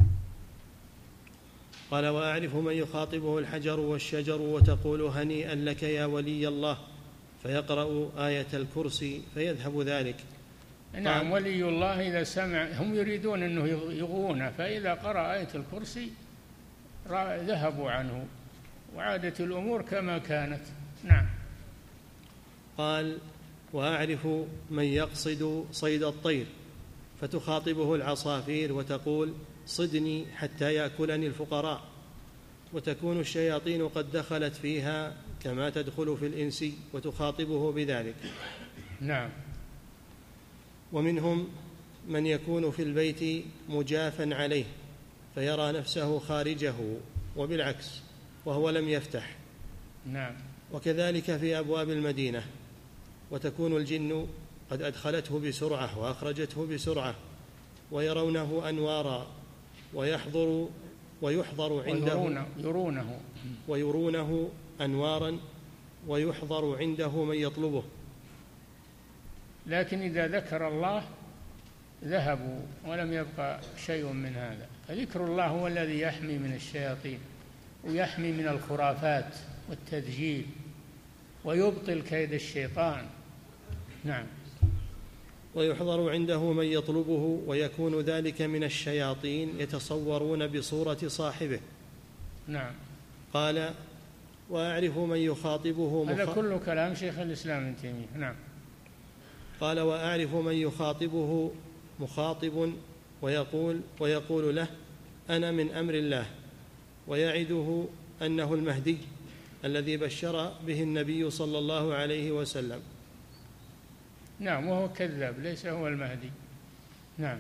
قال وأعرف من يخاطبه الحجر والشجر وتقول هنيئا لك يا ولي الله، فيقرأ آية الكرسي فيذهب ذلك. نعم. ولي الله إذا سمع، هم يريدون أنه يغوونه، فإذا قرأ آية الكرسي ذهبوا عنه وعادت الأمور كما كانت. نعم. قال وأعرف من يقصد صيد الطير فتخاطبه العصافير وتقول صدني حتى يأكلني الفقراء، وتكون الشياطين قد دخلت فيها كما تدخل في الإنسي وتخاطبه بذلك. نعم. ومنهم من يكون في البيت مجافا عليه فيرى نفسه خارجه وبالعكس وهو لم يفتح. نعم. وكذلك في أبواب المدينة. وتكون الجن قد أدخلته بسرعة وأخرجته بسرعة، ويرونه أنوارا، ويحضر ويحضر عنده يرونه ويرونه أنوارا، ويحضر عنده من يطلبه. لكن إذا ذكر الله ذهبوا ولم يبقى شيء من هذا. فذكر الله هو الذي يحمي من الشياطين ويحمي من الخرافات والتدجيل ويبطل كيد الشيطان. نعم. ويحضر عنده من يطلبه، ويكون ذلك من الشياطين يتصورون بصورة صاحبه. نعم. قال: وأعرف من يخاطبه هذا مخ... كله كلام شيخ الإسلام ابن تيمية. نعم. قال: وأعرف من يخاطبه مخاطب ويقول ويقول له: أنا من أمر الله، ويعده أنه المهدي الذي بشر به النبي صلى الله عليه وسلم. نعم، وهو كذاب، ليس هو المهدي. نعم.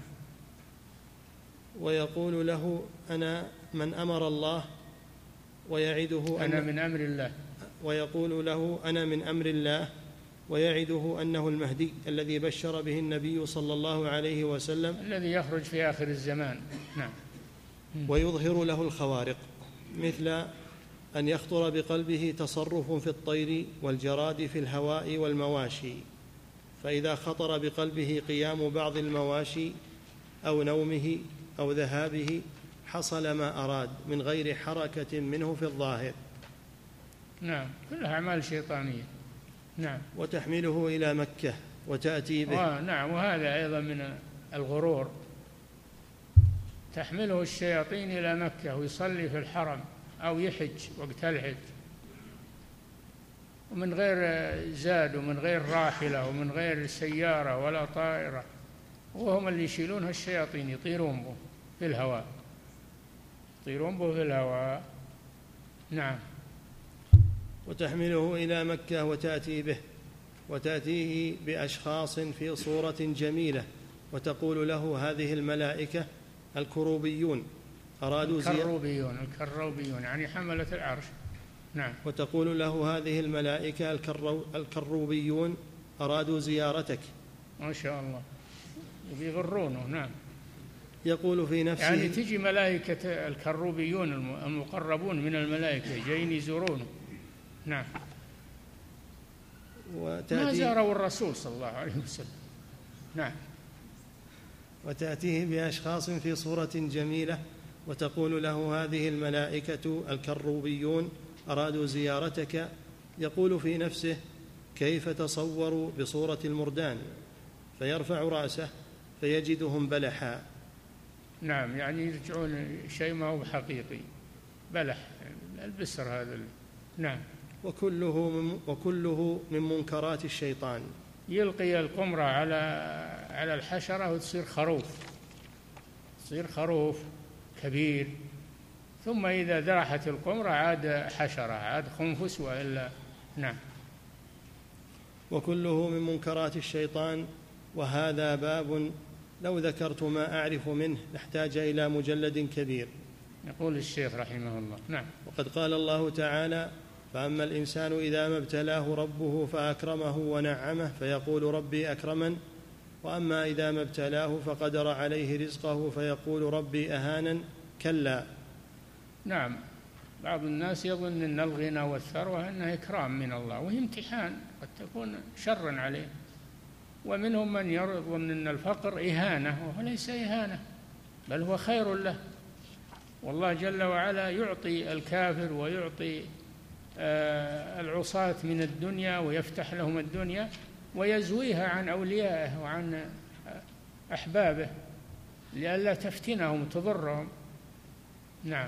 ويقول له: أنا من أمر الله، ويعده أنا من أمر الله، ويقول له: أنا من أمر الله، ويعده أنه المهدي الذي بشر به النبي صلى الله عليه وسلم، الذي يخرج في آخر الزمان. نعم. ويظهر له الخوارق، مثل أن يخطر بقلبه تصرف في الطير والجراد في الهواء والمواشي، فإذا خطر بقلبه قيام بعض المواشي أو نومه أو ذهابه حصل ما أراد من غير حركة منه في الظاهر. نعم، كلها أعمال شيطانية. نعم. وتحمله إلى مكة وتأتي به. نعم، وهذا أيضا من الغرور. تحمله الشياطين إلى مكة ويصلي في الحرم أو يحج وقت الحج، ومن غير زاد ومن غير راحلة ومن غير سيارة ولا طائرة، وهم اللي يشيلونها الشياطين، يطيرون به في الهواء، يطيرون به في الهواء. نعم. وتحمله إلى مكة وتأتي به، وتأتيه بأشخاص في صورة جميلة، وتقول له هذه الملائكة الكروبيون أرادوا الكروبيون الكروبيون يعني حملة العرش. نعم. وتقول له هذه الملائكة الكرو الكروبيون أرادوا زيارتك. ما شاء الله، يغرونه. نعم. يقول في نفسه، يعني تجي ملائكة الكروبيون المقربون من الملائكة جايين يزورونه. نعم. ما زاروا الرسول صلى الله عليه وسلم. نعم. وتأتيه بأشخاص في صورة جميلة، وتقول له هذه الملائكة الكروبيون أرادوا زيارتك. يقول في نفسه: كيف تصوروا بصورة المردان؟ فيرفع رأسه فيجدهم بلحا. نعم، يعني يرجعون شيء ما هو حقيقي، بلح، البسر هذا. نعم. وكله من وكله من منكرات الشيطان. يلقي القمرة على على الحشرة وتصير خروف، تصير خروف كبير، ثم إذا درحت القمرة عاد حشرة، عاد خنفس وإلا. نعم. وكله من منكرات الشيطان، وهذا باب لو ذكرت ما أعرف منه لاحتاج إلى مجلد كبير. يقول الشيخ رحمه الله. نعم. وقد قال الله تعالى: فأما الإنسان إذا ما ابتلاه ربه فأكرمه ونعمه فيقول ربي أكرمن، وأما إذا ما ابتلاه فقدر عليه رزقه فيقول ربي أهانن. كلا. نعم. بعض الناس يظن أن الغنى والثروة أنها إكرام من الله، وهي امتحان قد تكون شرا عليه، ومنهم من يظن أن الفقر إهانة، وهو ليس إهانة بل هو خير له. والله جل وعلا يعطي الكافر ويعطي العصاة من الدنيا ويفتح لهم الدنيا ويزويها عن أوليائه وعن أحبابه لئلا تفتنهم وتضرهم. نعم.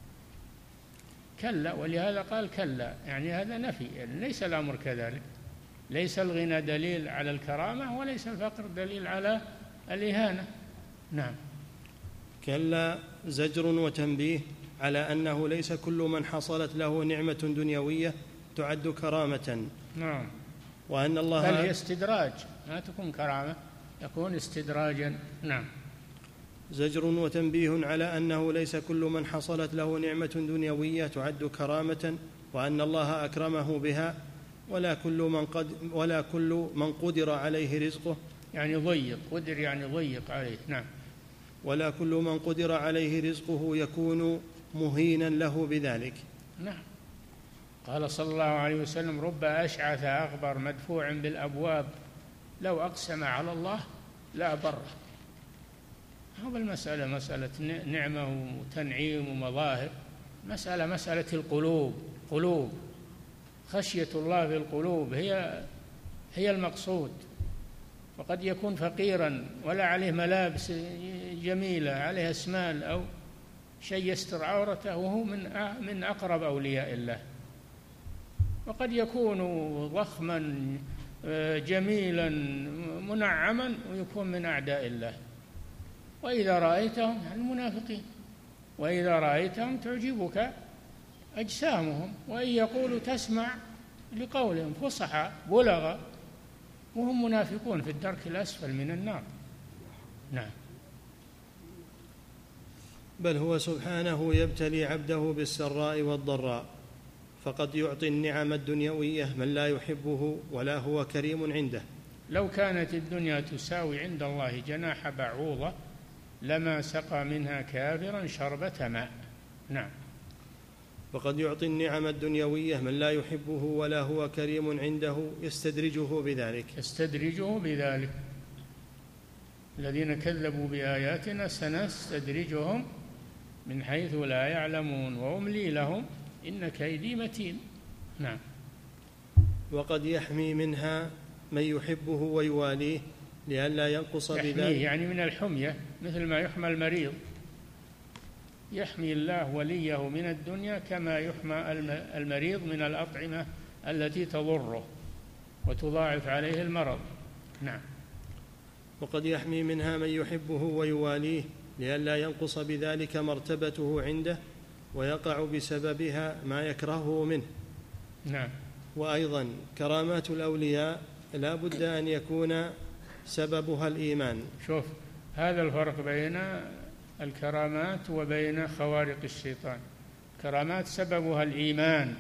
كلا، ولهذا قال كلا، يعني هذا نفي، يعني ليس الأمر كذلك. ليس الغنى دليل على الكرامة، وليس الفقر دليل على الإهانة. نعم. كلا زجر وتنبيه على أنه ليس كل من حصلت له نعمة دنيوية تعد كرامة. نعم. وأن الله بل هي استدراج، ما تكون كرامة، يكون استدراجا. نعم. زجر وتنبيه على أنه ليس كل من حصلت له نعمة دنيوية تعد كرامة، وأن الله أكرمه بها ولا كل من قد ولا كل من قدر عليه رزقه، يعني ضيق، قدر يعني ضيق عليه. نعم. ولا كل من قدر عليه رزقه يكون مهينا له بذلك. نعم. قال صلى الله عليه وسلم: رب أشعث أغبر مدفوع بالأبواب لو أقسم على الله لا بره. هذا المسألة مسألة نعمة وتنعيم ومظاهر، مسألة مسألة القلوب، قلوب خشية الله في القلوب هي هي المقصود. وقد يكون فقيرا ولا عليه ملابس جميلة، عليه أسمان أو شيء يستر عورته، وهو من من أقرب أولياء الله. وقد يكون ضخما جميلا منعما ويكون من أعداء الله. وإذا رأيتهم المنافقين وإذا رأيتهم تعجبك أجسامهم وإن يقولوا تسمع لقولهم فصحى بلغ وهم منافقون في الدرك الأسفل من النار. نعم. بل هو سبحانه يبتلي عبده بالسراء والضراء، فقد يعطي النعم الدنيوية من لا يحبه ولا هو كريم عنده. لو كانت الدنيا تساوي عند الله جناح بعوضة لما سقى منها كافرا شربة ماء. نعم. فقد يعطي النعم الدنيوية من لا يحبه ولا هو كريم عنده يستدرجه بذلك يستدرجه بذلك الذين كذبوا بآياتنا سنستدرجهم من حيث لا يعلمون وأملي لهم إن كيدي متين. نعم. وقد يحمي منها من يحبه ويواليه لئلا ينقص بذلك، يعني من الحمية مثل ما يحمى المريض، يحمي الله وليه من الدنيا كما يحمى المريض من الأطعمة التي تضره وتضاعف عليه المرض. نعم. وقد يحمي منها من يحبه ويواليه لئلا ينقص بذلك مرتبته عنده ويقع بسببها ما يكرهه منه. نعم. وأيضا كرامات الأولياء لا بد أن يكون سببها الإيمان. شوف هذا الفرق بين الكرامات وبين خوارق الشيطان. كرامات سببها الإيمان،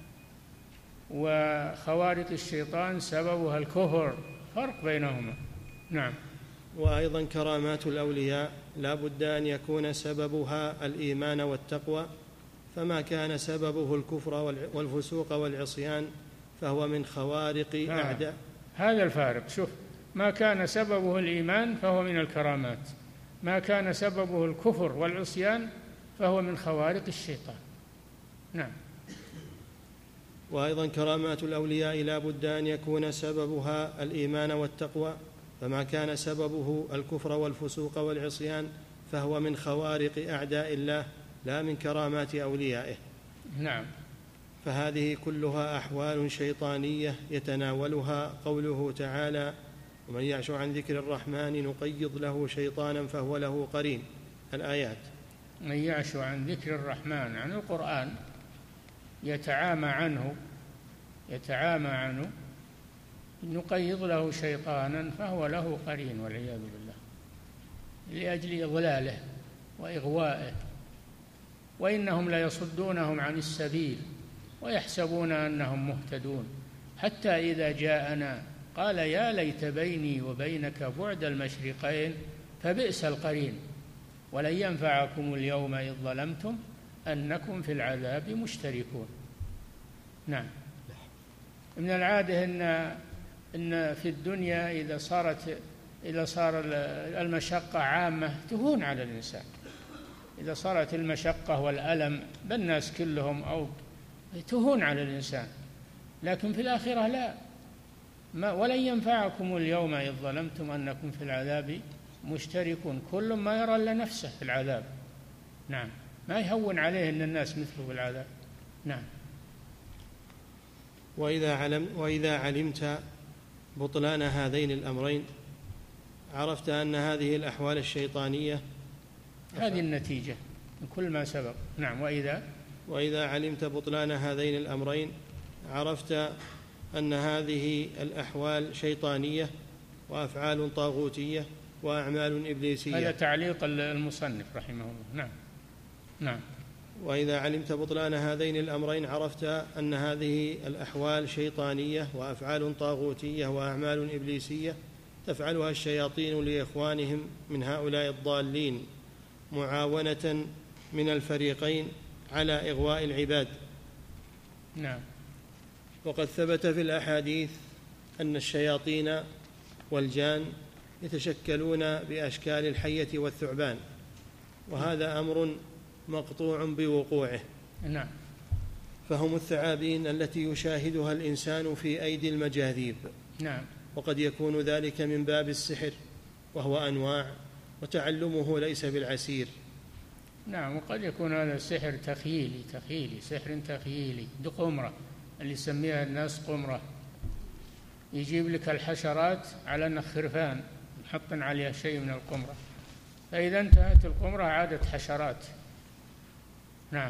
وخوارق الشيطان سببها الكفر، فرق بينهما. نعم. وأيضا كرامات الأولياء لا بد أن يكون سببها الإيمان والتقوى، فما كان سببه الكفر والفسوق والعصيان فهو من خوارق آه. أعداء. هذا الفارق. شوف، ما كان سببه الإيمان فهو من الكرامات، ما كان سببه الكفر والعصيان فهو من خوارق الشيطان. نعم. وأيضا كرامات الأولياء لا بد أن يكون سببها الإيمان والتقوى، فما كان سببه الكفر والفسوق والعصيان فهو من خوارق أعداء الله لا من كرامات أوليائه. نعم. فهذه كلها أحوال شيطانية يتناولها قوله تعالى: ومن يعش عن ذكر الرحمن نقيض له شيطانا فهو له قرين. الآيات. من يعش عن ذكر الرحمن، عن القرآن، يتعامى عنه يتعامى عنه نقيض له شيطانا فهو له قرين والعياذ بالله، لأجل إضلاله وإغوائه. وإنهم ليصدونهم عن السبيل ويحسبون أنهم مهتدون حتى إذا جاءنا قال يا ليت بيني وبينك بعد المشرقين فبئس القرين ولن ينفعكم اليوم إذ ظلمتم أنكم في العذاب مشتركون. نعم. من العادة أن إن في الدنيا إذا صارت إذا صار المشقة عامة تهون على الإنسان، إذا صارت المشقة والألم بالناس كلهم أو تهون على الإنسان، لكن في الآخرة لا، ما ولن ينفعكم اليوم إذ ظلمتم أنكم في العذاب مشتركون. كل ما يرى إلا نفسه في العذاب. نعم. ما يهون عليه أن الناس مثله في العذاب. نعم. وإذا علم وإذا علمت بطلان هذين الأمرين عرفت أن هذه الأحوال الشيطانية هذه النتيجة من كل ما سبق. نعم. وإذا وإذا علمت بطلان هذين الأمرين عرفت أن هذه الأحوال شيطانية وأفعال طاغوتية وأعمال إبليسية. هذا تعليق المصنف رحمه الله. نعم. نعم. وإذا علمت بطلان هذين الأمرين عرفت أن هذه الأحوال شيطانية وأفعال طاغوتية وأعمال إبليسية تفعلها الشياطين لإخوانهم من هؤلاء الضالين معاونة من الفريقين على إغواء العباد. نعم. وقد ثبت في الأحاديث أن الشياطين والجان يتشكلون بأشكال الحية والثعبان، وهذا أمر مقطوع بوقوعه. نعم. فهم الثعابين التي يشاهدها الإنسان في أيدي المجاذيب. نعم. وقد يكون ذلك من باب السحر وهو أنواع، وتعلمه ليس بالعسير. نعم. وقد يكون هذا سحر تخيلي تخيلي سحر تخيلي، دي قمرة اللي يسميها الناس قمرة، يجيب لك الحشرات على أنها خرفان نحط عليها شيء من القمرة، فإذا انتهت القمرة عادت حشرات. نعم.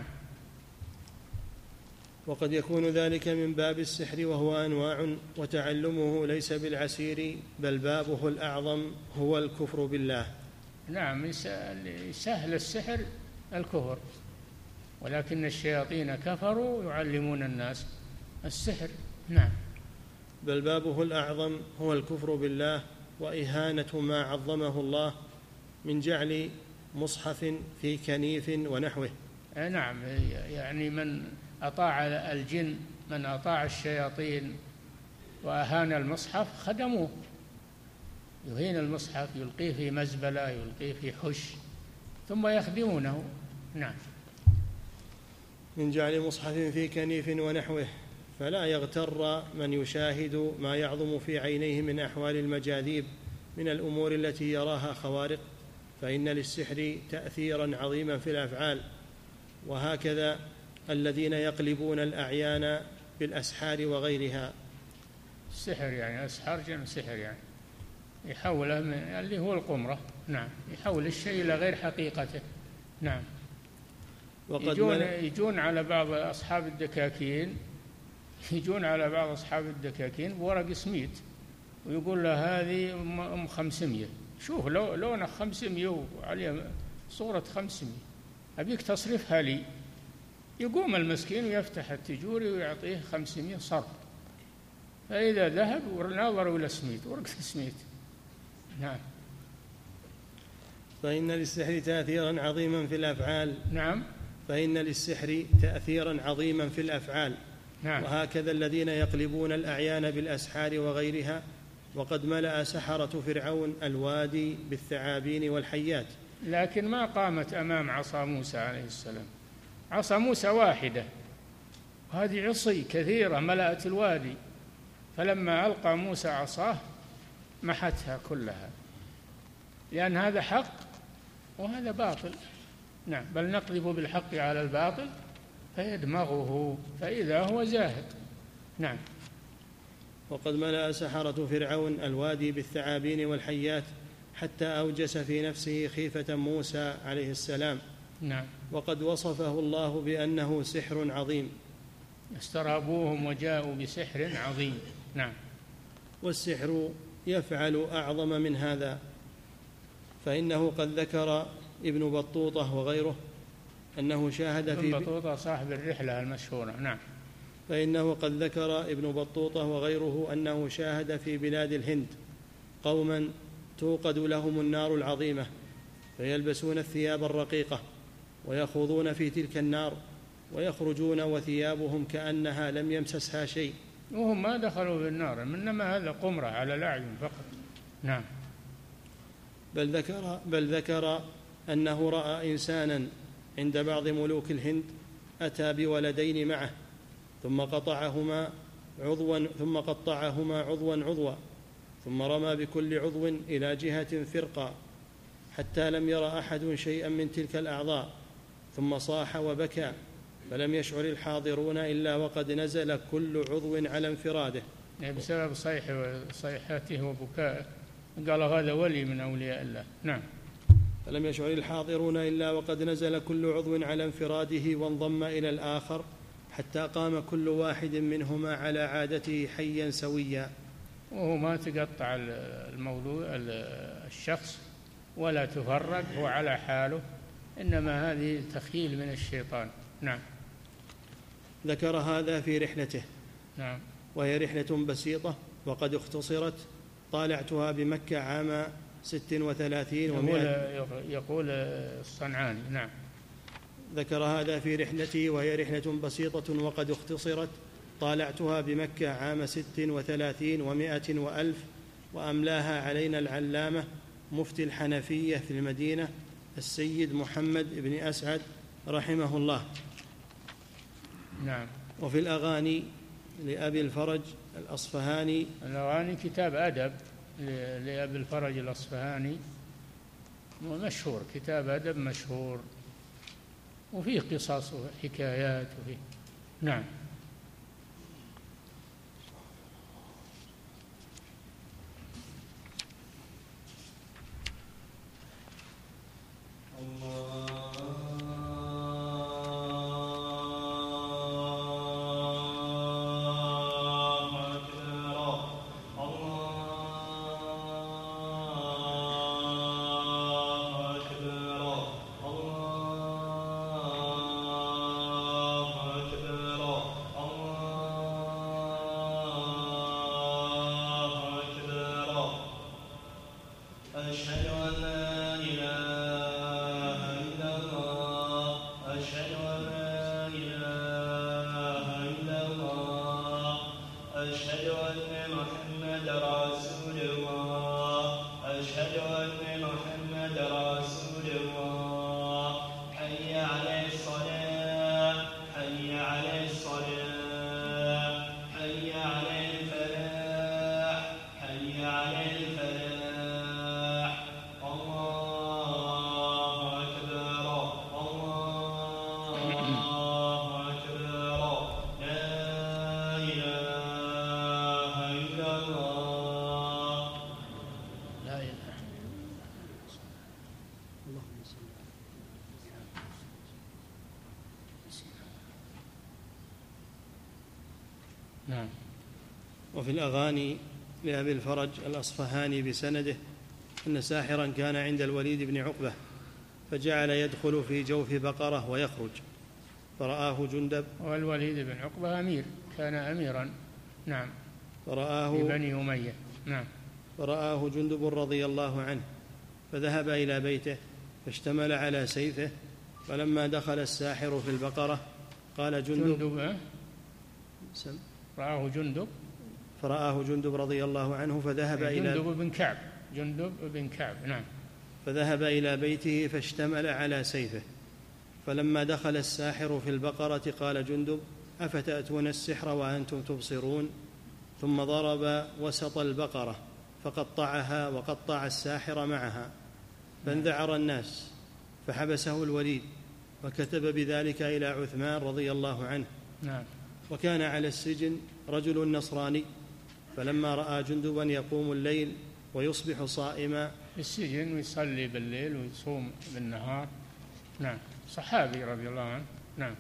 وقد يكون ذلك من باب السحر وهو أنواع، وتعلمه ليس بالعسير، بل بابه الأعظم هو الكفر بالله. نعم. سهل السحر الكفر، ولكن الشياطين كفروا يعلمون الناس السحر. نعم. بل بابه الأعظم هو الكفر بالله وإهانة ما عظمه الله من جعل مصحف في كنيف ونحوه. نعم. يعني من أطاع الجن، من أطاع الشياطين وأهان المصحف خدموه، يهين المصحف، يلقيه في مزبلة، يلقيه في حش، ثم يخدمونه. نعم. من جعل مصحف في كنيف ونحوه. فلا يغتر من يشاهد ما يعظم في عينيه من أحوال المجاذيب من الأمور التي يراها خوارق، فإن للسحر تأثيرا عظيما في الأفعال. وهكذا الذين يقلبون الأعيان بالأسحار وغيرها. السحر يعني أسحار جمع سحر، يعني يحوله من اللي هو القمرة. نعم. يحول الشيء إلى غير حقيقته. نعم. وقد يجون, يجون على بعض أصحاب الدكاكين يجون على بعض أصحاب الدكاكين بورق سميت ويقول له هذه أم خمسمية، شوف لو لونها خمسمية وعليها صورة خمسمية، أبيك تصرفها لي. يقوم المسكين ويفتح التجوري ويعطيه خمسمية صرف، فإذا ذهب وناظروا إلى سميت ورقة سميت. نعم. فإن للسحر تأثيرا عظيما في الأفعال. نعم. فإن للسحر تأثيرا عظيما في الأفعال. نعم. وهكذا الذين يقلبون الأعيان بالأسحار وغيرها. وقد ملأ سحرة فرعون الوادي بالثعابين والحيات. لكن ما قامت أمام عصا موسى عليه السلام. عصا موسى واحدة، وهذه عصي كثيرة ملأت الوادي، فلما ألقى موسى عصاه محتها كلها، لأن هذا حق وهذا باطل. نعم. بل نقذف بالحق على الباطل فيدمغه فإذا هو زاهق. نعم. وقد ملأ سحرة فرعون الوادي بالثعابين والحيات حتى أوجس في نفسه خيفة موسى عليه السلام. نعم. وقد وصفه الله بأنه سحر عظيم. استرهبوهم وجاءوا بسحر عظيم. نعم. والسحر يفعل أعظم من هذا، فإنه قد ذكر ابن بطوطة وغيره أنه شاهد في ابن بطوطة صاحب الرحلة المشهورة. نعم. فإنه قد ذكر ابن بطوطة وغيره أنه شاهد في بلاد الهند قوما توقد لهم النار العظيمة، فيلبسون الثياب الرقيقة ويخوضون في تلك النار ويخرجون وثيابهم كأنها لم يمسسها شيء، وهم ما دخلوا في النار، إنما هذا قمرة على الأعين فقط. نعم. بل ذكر, بل ذكر أنه رأى إنسانا عند بعض ملوك الهند أتى بولدين معه ثم قطعهما عضوا ثم قطعهما عضوا عضوا ثم رمى بكل عضو إلى جهة فرقا حتى لم ير أحد شيئا من تلك الأعضاء، ثم صاح وبكى، فلم يشعر الحاضرون إلا وقد نزل كل عضو على انفراده بسبب صيحه صيحته وبكائه، قال هذا ولي من أولياء الله. نعم. فلم يشعر الحاضرون إلا وقد نزل كل عضو على انفراده وانضم إلى الآخر حتى قام كل واحد منهما على عادته حيا سويا. وهو ما تقطع المولود الشخص ولا تفرق، هو على حاله إنما هذه تخيل من الشيطان. نعم. ذكر هذا في رحلته. نعم. وهي رحلة بسيطة وقد اختصرت. طالعتها بمكة عام ست وثلاثين ومئة. يقول الصنعاني. نعم. ذكر هذا في رحلته وهي رحلة بسيطة وقد اختصرت. طالعتها بمكة عام ست وثلاثين ومائة وألف، وأملاها علينا العلامة مفتي الحنفية في المدينة السيد محمد بن أسعد رحمه الله. نعم. وفي الأغاني لأبي الفرج الأصفهاني. الأغاني كتاب أدب لأبي الفرج الأصفهاني، مشهور، كتاب أدب مشهور، وفيه قصص وحكايات وفيه. نعم. نعم. وفي الأغاني لأبي الفرج الأصفهاني بسنده أن ساحرا كان عند الوليد بن عقبة فجعل يدخل في جوف بقرة ويخرج، فرآه جندب. والوليد بن عقبة أمير، كان أميرا. نعم. فرآه في بني أمية. نعم. فرآه جندب رضي الله عنه فذهب إلى بيته فاشتمل على سيفه، فلما دخل الساحر في البقرة قال جندب, جندب سم. رآه جندب فرآه جندب رضي الله عنه فذهب جندب إلى جندب بن كعب جندب بن كعب. نعم. فذهب إلى بيته فاشتمل على سيفه، فلما دخل الساحر في البقرة قال جندب أفتأتون السحر وأنتم تبصرون؟ ثم ضرب وسط البقرة فقطعها وقطع الساحر معها، فانذعر الناس فحبسه الوليد وكتب بذلك إلى عثمان رضي الله عنه. نعم. وكان على السجن رجل نصراني، فلما رأى جندبا يقوم الليل ويصبح صائما في السجن ويصلي بالليل ويصوم بالنهار. نعم. صحابي رضي الله عنه. نعم.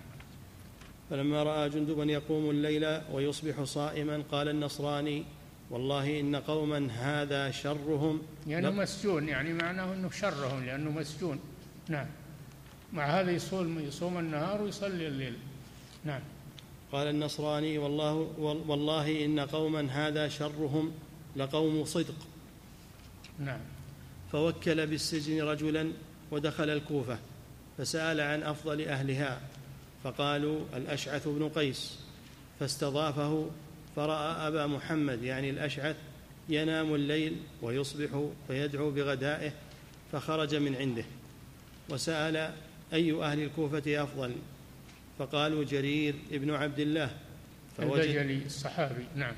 فلما رأى جندبا يقوم الليل ويصبح صائما قال النصراني والله إن قوما هذا شرهم، يعني مسجون، يعني معناه أنه شرهم لأنه مسجون. نعم. مع هذا يصوم يصوم النهار ويصلي الليل. نعم. قال النصراني والله, والله إن قوما هذا شرهم لقوم صدق. نعم. فوكل بالسجن رجلا ودخل الكوفة فسأل عن أفضل أهلها، فقالوا الأشعث بن قيس، فاستضافه فرأى أبا محمد يعني الأشعث ينام الليل ويصبح فيدعو بغدائه، فخرج من عنده وسأل أي أهل الكوفة أفضل، فقالوا جرير ابن عبد الله البجلي الصحابي. نعم.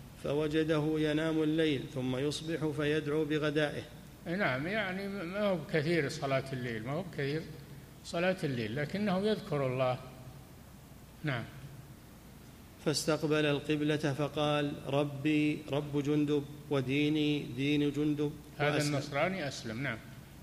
فوجده ينام الليل ثم يصبح فيدعو بغدائه. نعم، يعني ما هو كثير صلاة الليل، ما هو كثير صلاة الليل، لكنه يذكر الله. نعم. فاستقبل القبلة فقال ربي رب جندب وديني دين جندب. هذا النصراني أسلم. نعم.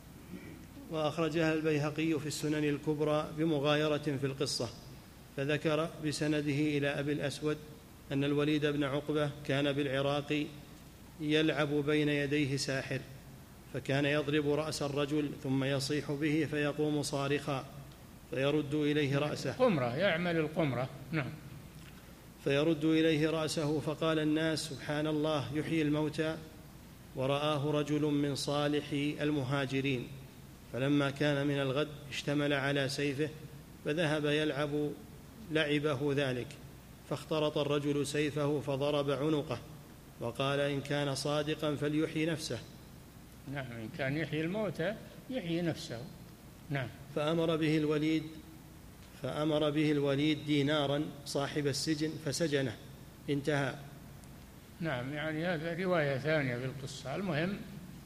وأخرجها البيهقي في السنن الكبرى بمغايرة في القصة، فذكر بسنده إلى أبي الأسود أن الوليد بن عقبة كان بالعراق يلعب بين يديه ساحر، فكان يضرب رأس الرجل ثم يصيح به فيقوم صارخا فيرد إليه رأسه قمرة، يعمل القمرة. نعم. فيرد إليه رأسه. فقال الناس: سبحان الله يحيي الموتى. ورآه رجل من صالح المهاجرين، فلما كان من الغد اشتمل على سيفه فذهب يلعب لعبه ذلك، فاخترط الرجل سيفه فضرب عنقه، وقال: إن كان صادقا فليحيي نفسه. نعم، إن كان يحيي الموتى يحيي نفسه. نعم. فأمر به الوليد فأمر به الوليد دينارا صاحب السجن فسجنه. انتهى. نعم، يعني هذا رواية ثانية في القصة. المهم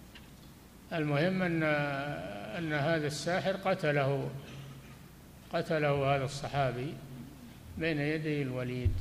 المهم أن أن هذا الساحر قتله قتله هذا الصحابي بين يدي الوليد،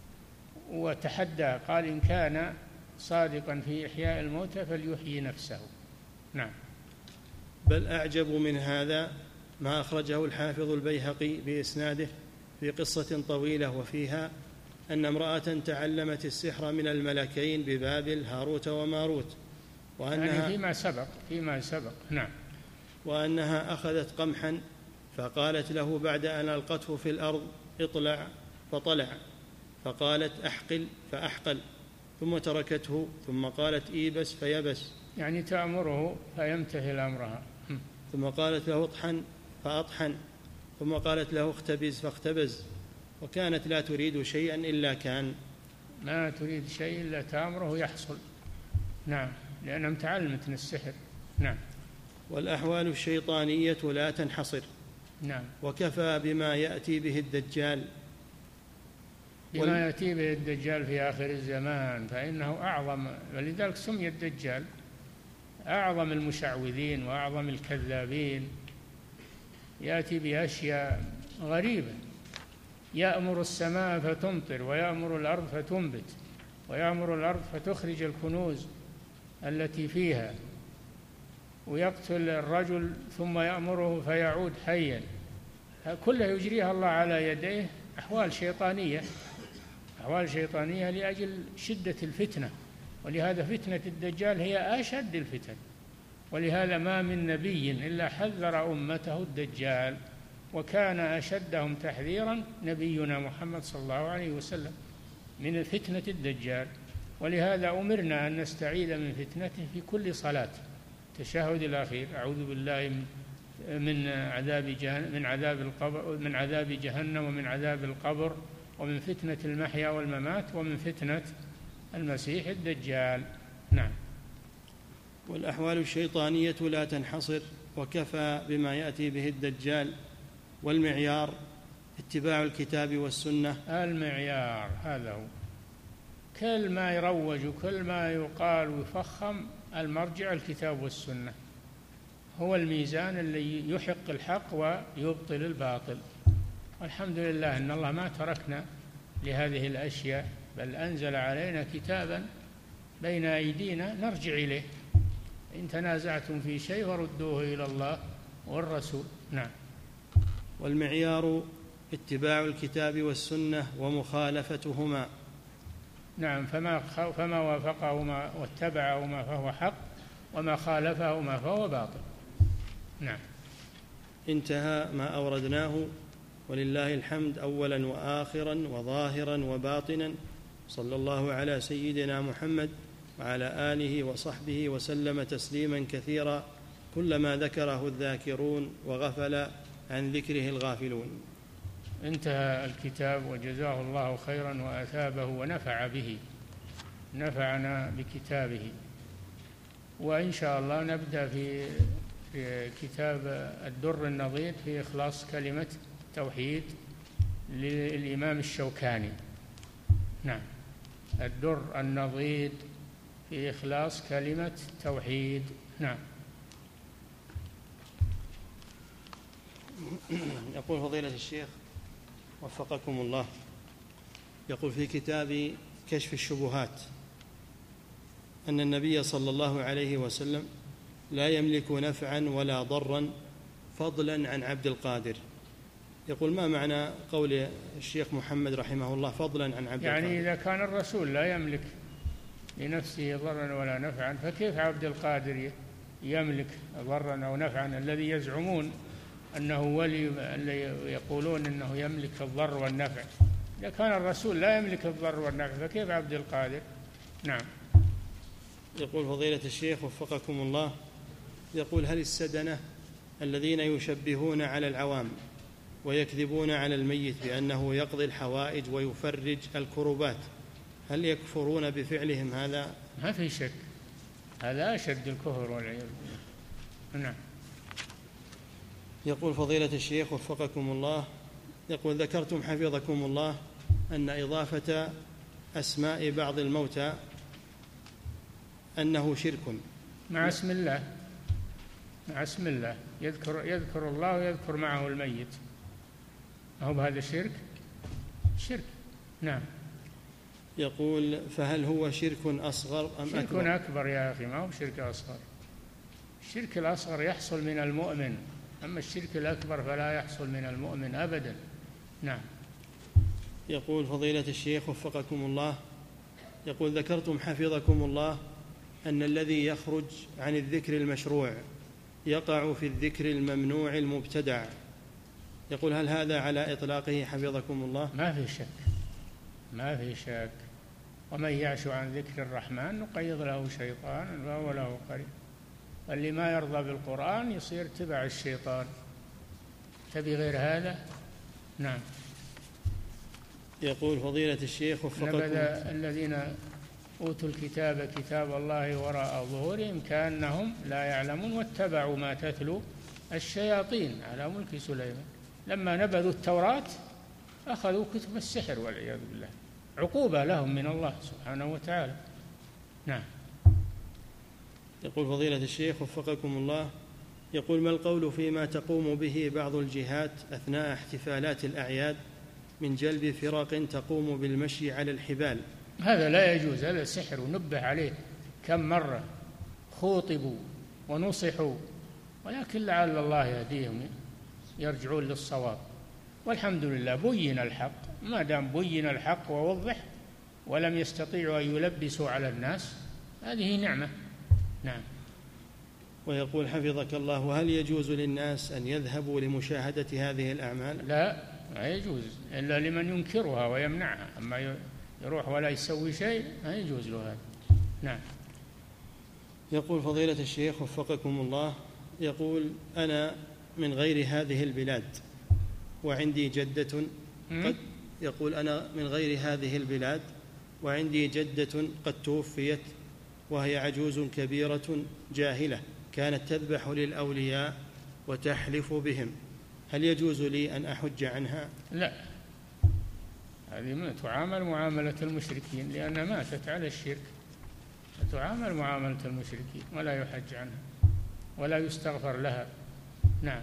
وتحدى قال: إن كان صادقا في إحياء الموتى فليحيي نفسه. نعم. بل أعجب من هذا ما أخرجه الحافظ البيهقي بإسناده في قصة طويلة، وفيها أن امرأة تعلمت السحر من الملكين ببابل هاروت وماروت، وأنها يعني فيما سبق فيما سبق نعم. وأنها أخذت قمحا فقالت له بعد أن ألقته في الأرض: اطلع، فطلع، فقالت: أحقل، فأحقل، ثم تركته، ثم قالت: إيبس، فيبس، يعني تأمره فيمتثل أمرها. ثم قالت له: اطحن، فأطحن، ثم قالت له: اختبز، فاختبز، وكانت لا تريد شيئا إلا كان. ما تريد شيء إلا تأمره يحصل. نعم، لأنها متعلمة من السحر. نعم. والأحوال الشيطانية لا تنحصر. نعم. وكفى بما يأتي به الدجال بما وال... يأتي به الدجال في آخر الزمان، فإنه أعظم، ولذلك سمي الدجال أعظم المشعوذين وأعظم الكذابين. يأتي بأشياء غريبة، يأمر السماء فتمطر، ويأمر الأرض فتنبت، ويأمر الأرض فتخرج الكنوز التي فيها، ويقتل الرجل ثم يأمره فيعود حيا. كلها يجريها الله على يديه. أحوال شيطانية أحوال شيطانية لأجل شدة الفتنة، ولهذا فتنة الدجال هي أشد الفتن، ولهذا ما من نبي إلا حذر أمته الدجال، وكان أشدهم تحذيرا نبينا محمد صلى الله عليه وسلم من فتنة الدجال. ولهذا أمرنا أن نستعيذ من فتنته في كل صلاة. التشهد الأخير: أعوذ بالله من عذاب جهنم من عذاب القبر من عذاب جهنم ومن عذاب القبر ومن فتنة المحيا والممات ومن فتنة المسيح الدجال. نعم. والأحوال الشيطانية لا تنحصر، وكفى بما يأتي به الدجال. والمعيار اتباع الكتاب والسنة. المعيار هذا هو، كل ما يروج وكل ما يقال ويفخم، المرجع الكتاب والسنة هو الميزان اللي يحق الحق ويبطل الباطل. والحمد لله أن الله ما تركنا لهذه الأشياء، بل أنزل علينا كتابا بين أيدينا نرجع إليه. إن تنازعتم في شيء فردوه إلى الله والرسول. نعم. والمعيار اتباع الكتاب والسنة ومخالفتهما. نعم. فما فما وافقهما واتبعهما فهو حق، وما خالفهما فهو باطل. نعم. انتهى ما أوردناه، ولله الحمد أولا وآخرا وظاهرا وباطنا. صلى الله على سيدنا محمد وعلى آله وصحبه وسلم تسليما كثيرا، كلما ذكره الذاكرون وغفل عن ذكره الغافلون. انتهى الكتاب، وجزاه الله خيرا وأثابه ونفع به، نفعنا بكتابه. وإن شاء الله نبدأ في في كتاب الدر النضيد في إخلاص كلمة توحيد للإمام الشوكاني. نعم. الدر النضيد في إخلاص كلمة توحيد. نعم. يقول فضيلة الشيخ وفقكم الله، يقول في كتاب كشف الشبهات أن النبي صلى الله عليه وسلم لا يملك نفعا ولا ضرا فضلا عن عبد القادر. يقول: ما معنى قول الشيخ محمد رحمه الله فضلا عن عبد يعني القادر؟ يعني إذا كان الرسول لا يملك لنفسه ضرا ولا نفعا، فكيف عبد القادر يملك ضرا أو نفعا، الذي يزعمون أنه ولي، اللي يقولون أنه يملك الضر والنفع. إذا كان الرسول لا يملك الضر والنفع فكيف عبد القادر؟ نعم. يقول فضيلة الشيخ وفقكم الله، يقول هل السدنة الذين يشبهون على العوام ويكذبون على الميت بأنه يقضي الحوائج ويفرج الكربات هل يكفرون بفعلهم هذا؟ ما في شك، هذا أشد الكفر والعياذ بالله. نعم. يقول فضيلة الشيخ وفقكم الله، يقول ذكرتم حفظكم الله أن إضافة أسماء بعض الموتى أنه شرك مع اسم الله، مع اسم الله يذكر يذكر الله ويذكر معه الميت، هو بهذا الشرك؟ شرك. نعم. يقول فهل هو شرك أصغر أم شرك أكبر؟ شرك أكبر يا أخي، ما هو شرك أصغر. الشرك الأصغر يحصل من المؤمن، أما الشرك الأكبر فلا يحصل من المؤمن أبدا. نعم. يقول فضيلة الشيخ وفقكم الله، يقول ذكرتم حفظكم الله أن الذي يخرج عن الذكر المشروع يقع في الذكر الممنوع المبتدع، يقول هل هذا على إطلاقه حفظكم الله؟ ما في شك، ما في شك. ومن يعش عن ذكر الرحمن نقيض له شيطانا فهو له قرين. اللي ما يرضى بالقرآن يصير تبع الشيطان. تبي غير هذا؟ نعم. يقول فضيلة الشيخ وفقكم، نبذ الذين أوتوا الكتاب كتاب الله وراء ظهورهم كأنهم لا يعلمون واتبعوا ما تتلو الشياطين على ملك سليمان. لما نبذوا التوراة أخذوا كتب السحر والعياذ بالله، عقوبة لهم من الله سبحانه وتعالى. نعم. يقول فضيلة الشيخ وفقكم الله، يقول ما القول فيما تقوم به بعض الجهات أثناء احتفالات الأعياد من جلب فرق تقوم بالمشي على الحبال؟ هذا لا يجوز، هذا سحر ونبه عليه كم مرة، خوطبوا ونصحوا، ولكن لعل الله يهديهم يرجعون للصواب. والحمد لله بين الحق، ما دام بين الحق ووضح ولم يستطيعوا أن يلبسوا على الناس هذه نعمة. نعم. ويقول حفظك الله، وهل يجوز للناس أن يذهبوا لمشاهدة هذه الأعمال؟ لا، لا يجوز إلا لمن ينكرها ويمنعها، أما يروح ولا يسوي شيء ما يجوز له هذا. نعم. يقول فضيلة الشيخ وفقكم الله، يقول أنا من غير هذه البلاد وعندي جدة قد يقول أنا من غير هذه البلاد وعندي جدة قد توفيت وهي عجوز كبيرة جاهلة كانت تذبح للأولياء وتحلف بهم، هل يجوز لي أن أحج عنها؟ لا، هذه تعامل معاملة المشركين لأنها ماتت على الشرك، تعامل معاملة المشركين ولا يحج عنها ولا يستغفر لها. نعم.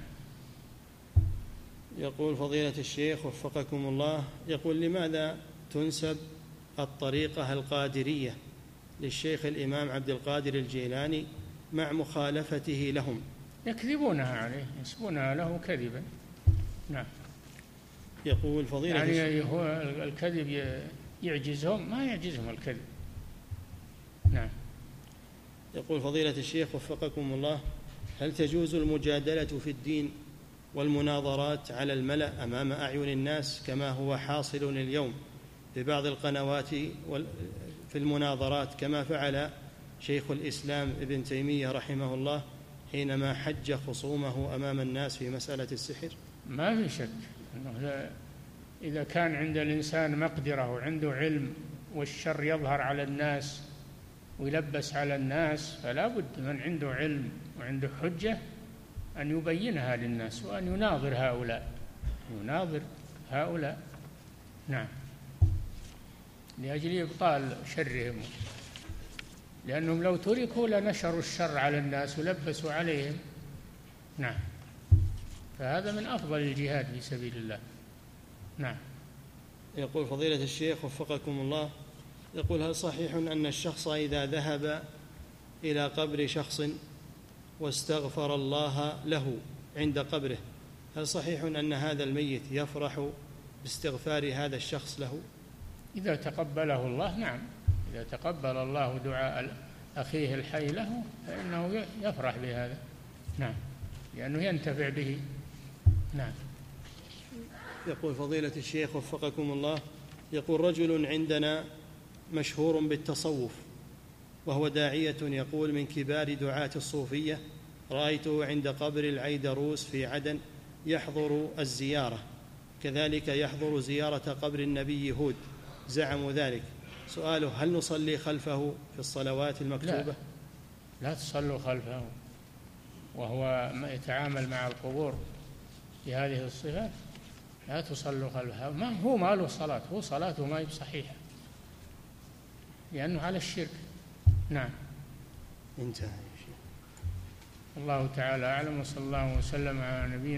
يقول فضيلة الشيخ وفقكم الله، يقول لماذا تنسب الطريقة القادرية للشيخ الإمام عبد القادر الجيلاني مع مخالفته لهم؟ يكذبونها عليه، ينسبونها له كذبا. نعم. يقول فضيلة يعني هو الكذب يعجزهم؟ ما يعجزهم الكذب. نعم. يقول فضيلة الشيخ وفقكم الله، هل تجوز المجادلة في الدين والمناظرات على الملأ أمام أعين الناس كما هو حاصل اليوم في بعض القنوات في المناظرات كما فعل شيخ الإسلام ابن تيمية رحمه الله حينما حج خصومه أمام الناس في مسألة السحر؟ ما في شك أنه إذا كان عند الإنسان مقدرة وعنده علم والشر يظهر على الناس ويلبس على الناس فلا بد من عنده علم وعنده حجة أن يبينها للناس وأن يناظر هؤلاء يناظر هؤلاء. نعم. لأجل إبطال شرهم، لأنهم لو تركوا لنشروا الشر على الناس ولبسوا عليهم. نعم. فهذا من أفضل الجهاد في سبيل الله. نعم. يقول فضيلة الشيخ وفقكم الله، يقول هل صحيح أن الشخص إذا ذهب إلى قبر شخص واستغفر الله له عند قبره هل صحيح أن هذا الميت يفرح باستغفار هذا الشخص له؟ إذا تقبله الله، نعم. إذا تقبل الله دعاء أخيه الحي له فإنه يفرح بهذا. نعم، لأنه ينتفع به. نعم. يقول فضيلة الشيخ وفقكم الله، يقول رجل عندنا مشهور بالتصوف وهو داعية، يقول من كبار دعاة الصوفية، رأيته عند قبر العيدروس في عدن يحضر الزيارة، كذلك يحضر زيارة قبر النبي هود، زعموا ذلك. سؤاله: هل نصلي خلفه في الصلوات المكتوبة؟ لا, لا تصلوا خلفه وهو يتعامل مع القبور بهذه الصفات، لا تصلوا خلفه. ما هو ما له صلاة، هو صلاته ما هي صحيحة لأنه على الشرك. نعم. انتهى. الله تعالى أعلم، وصلى الله وسلم على نبينا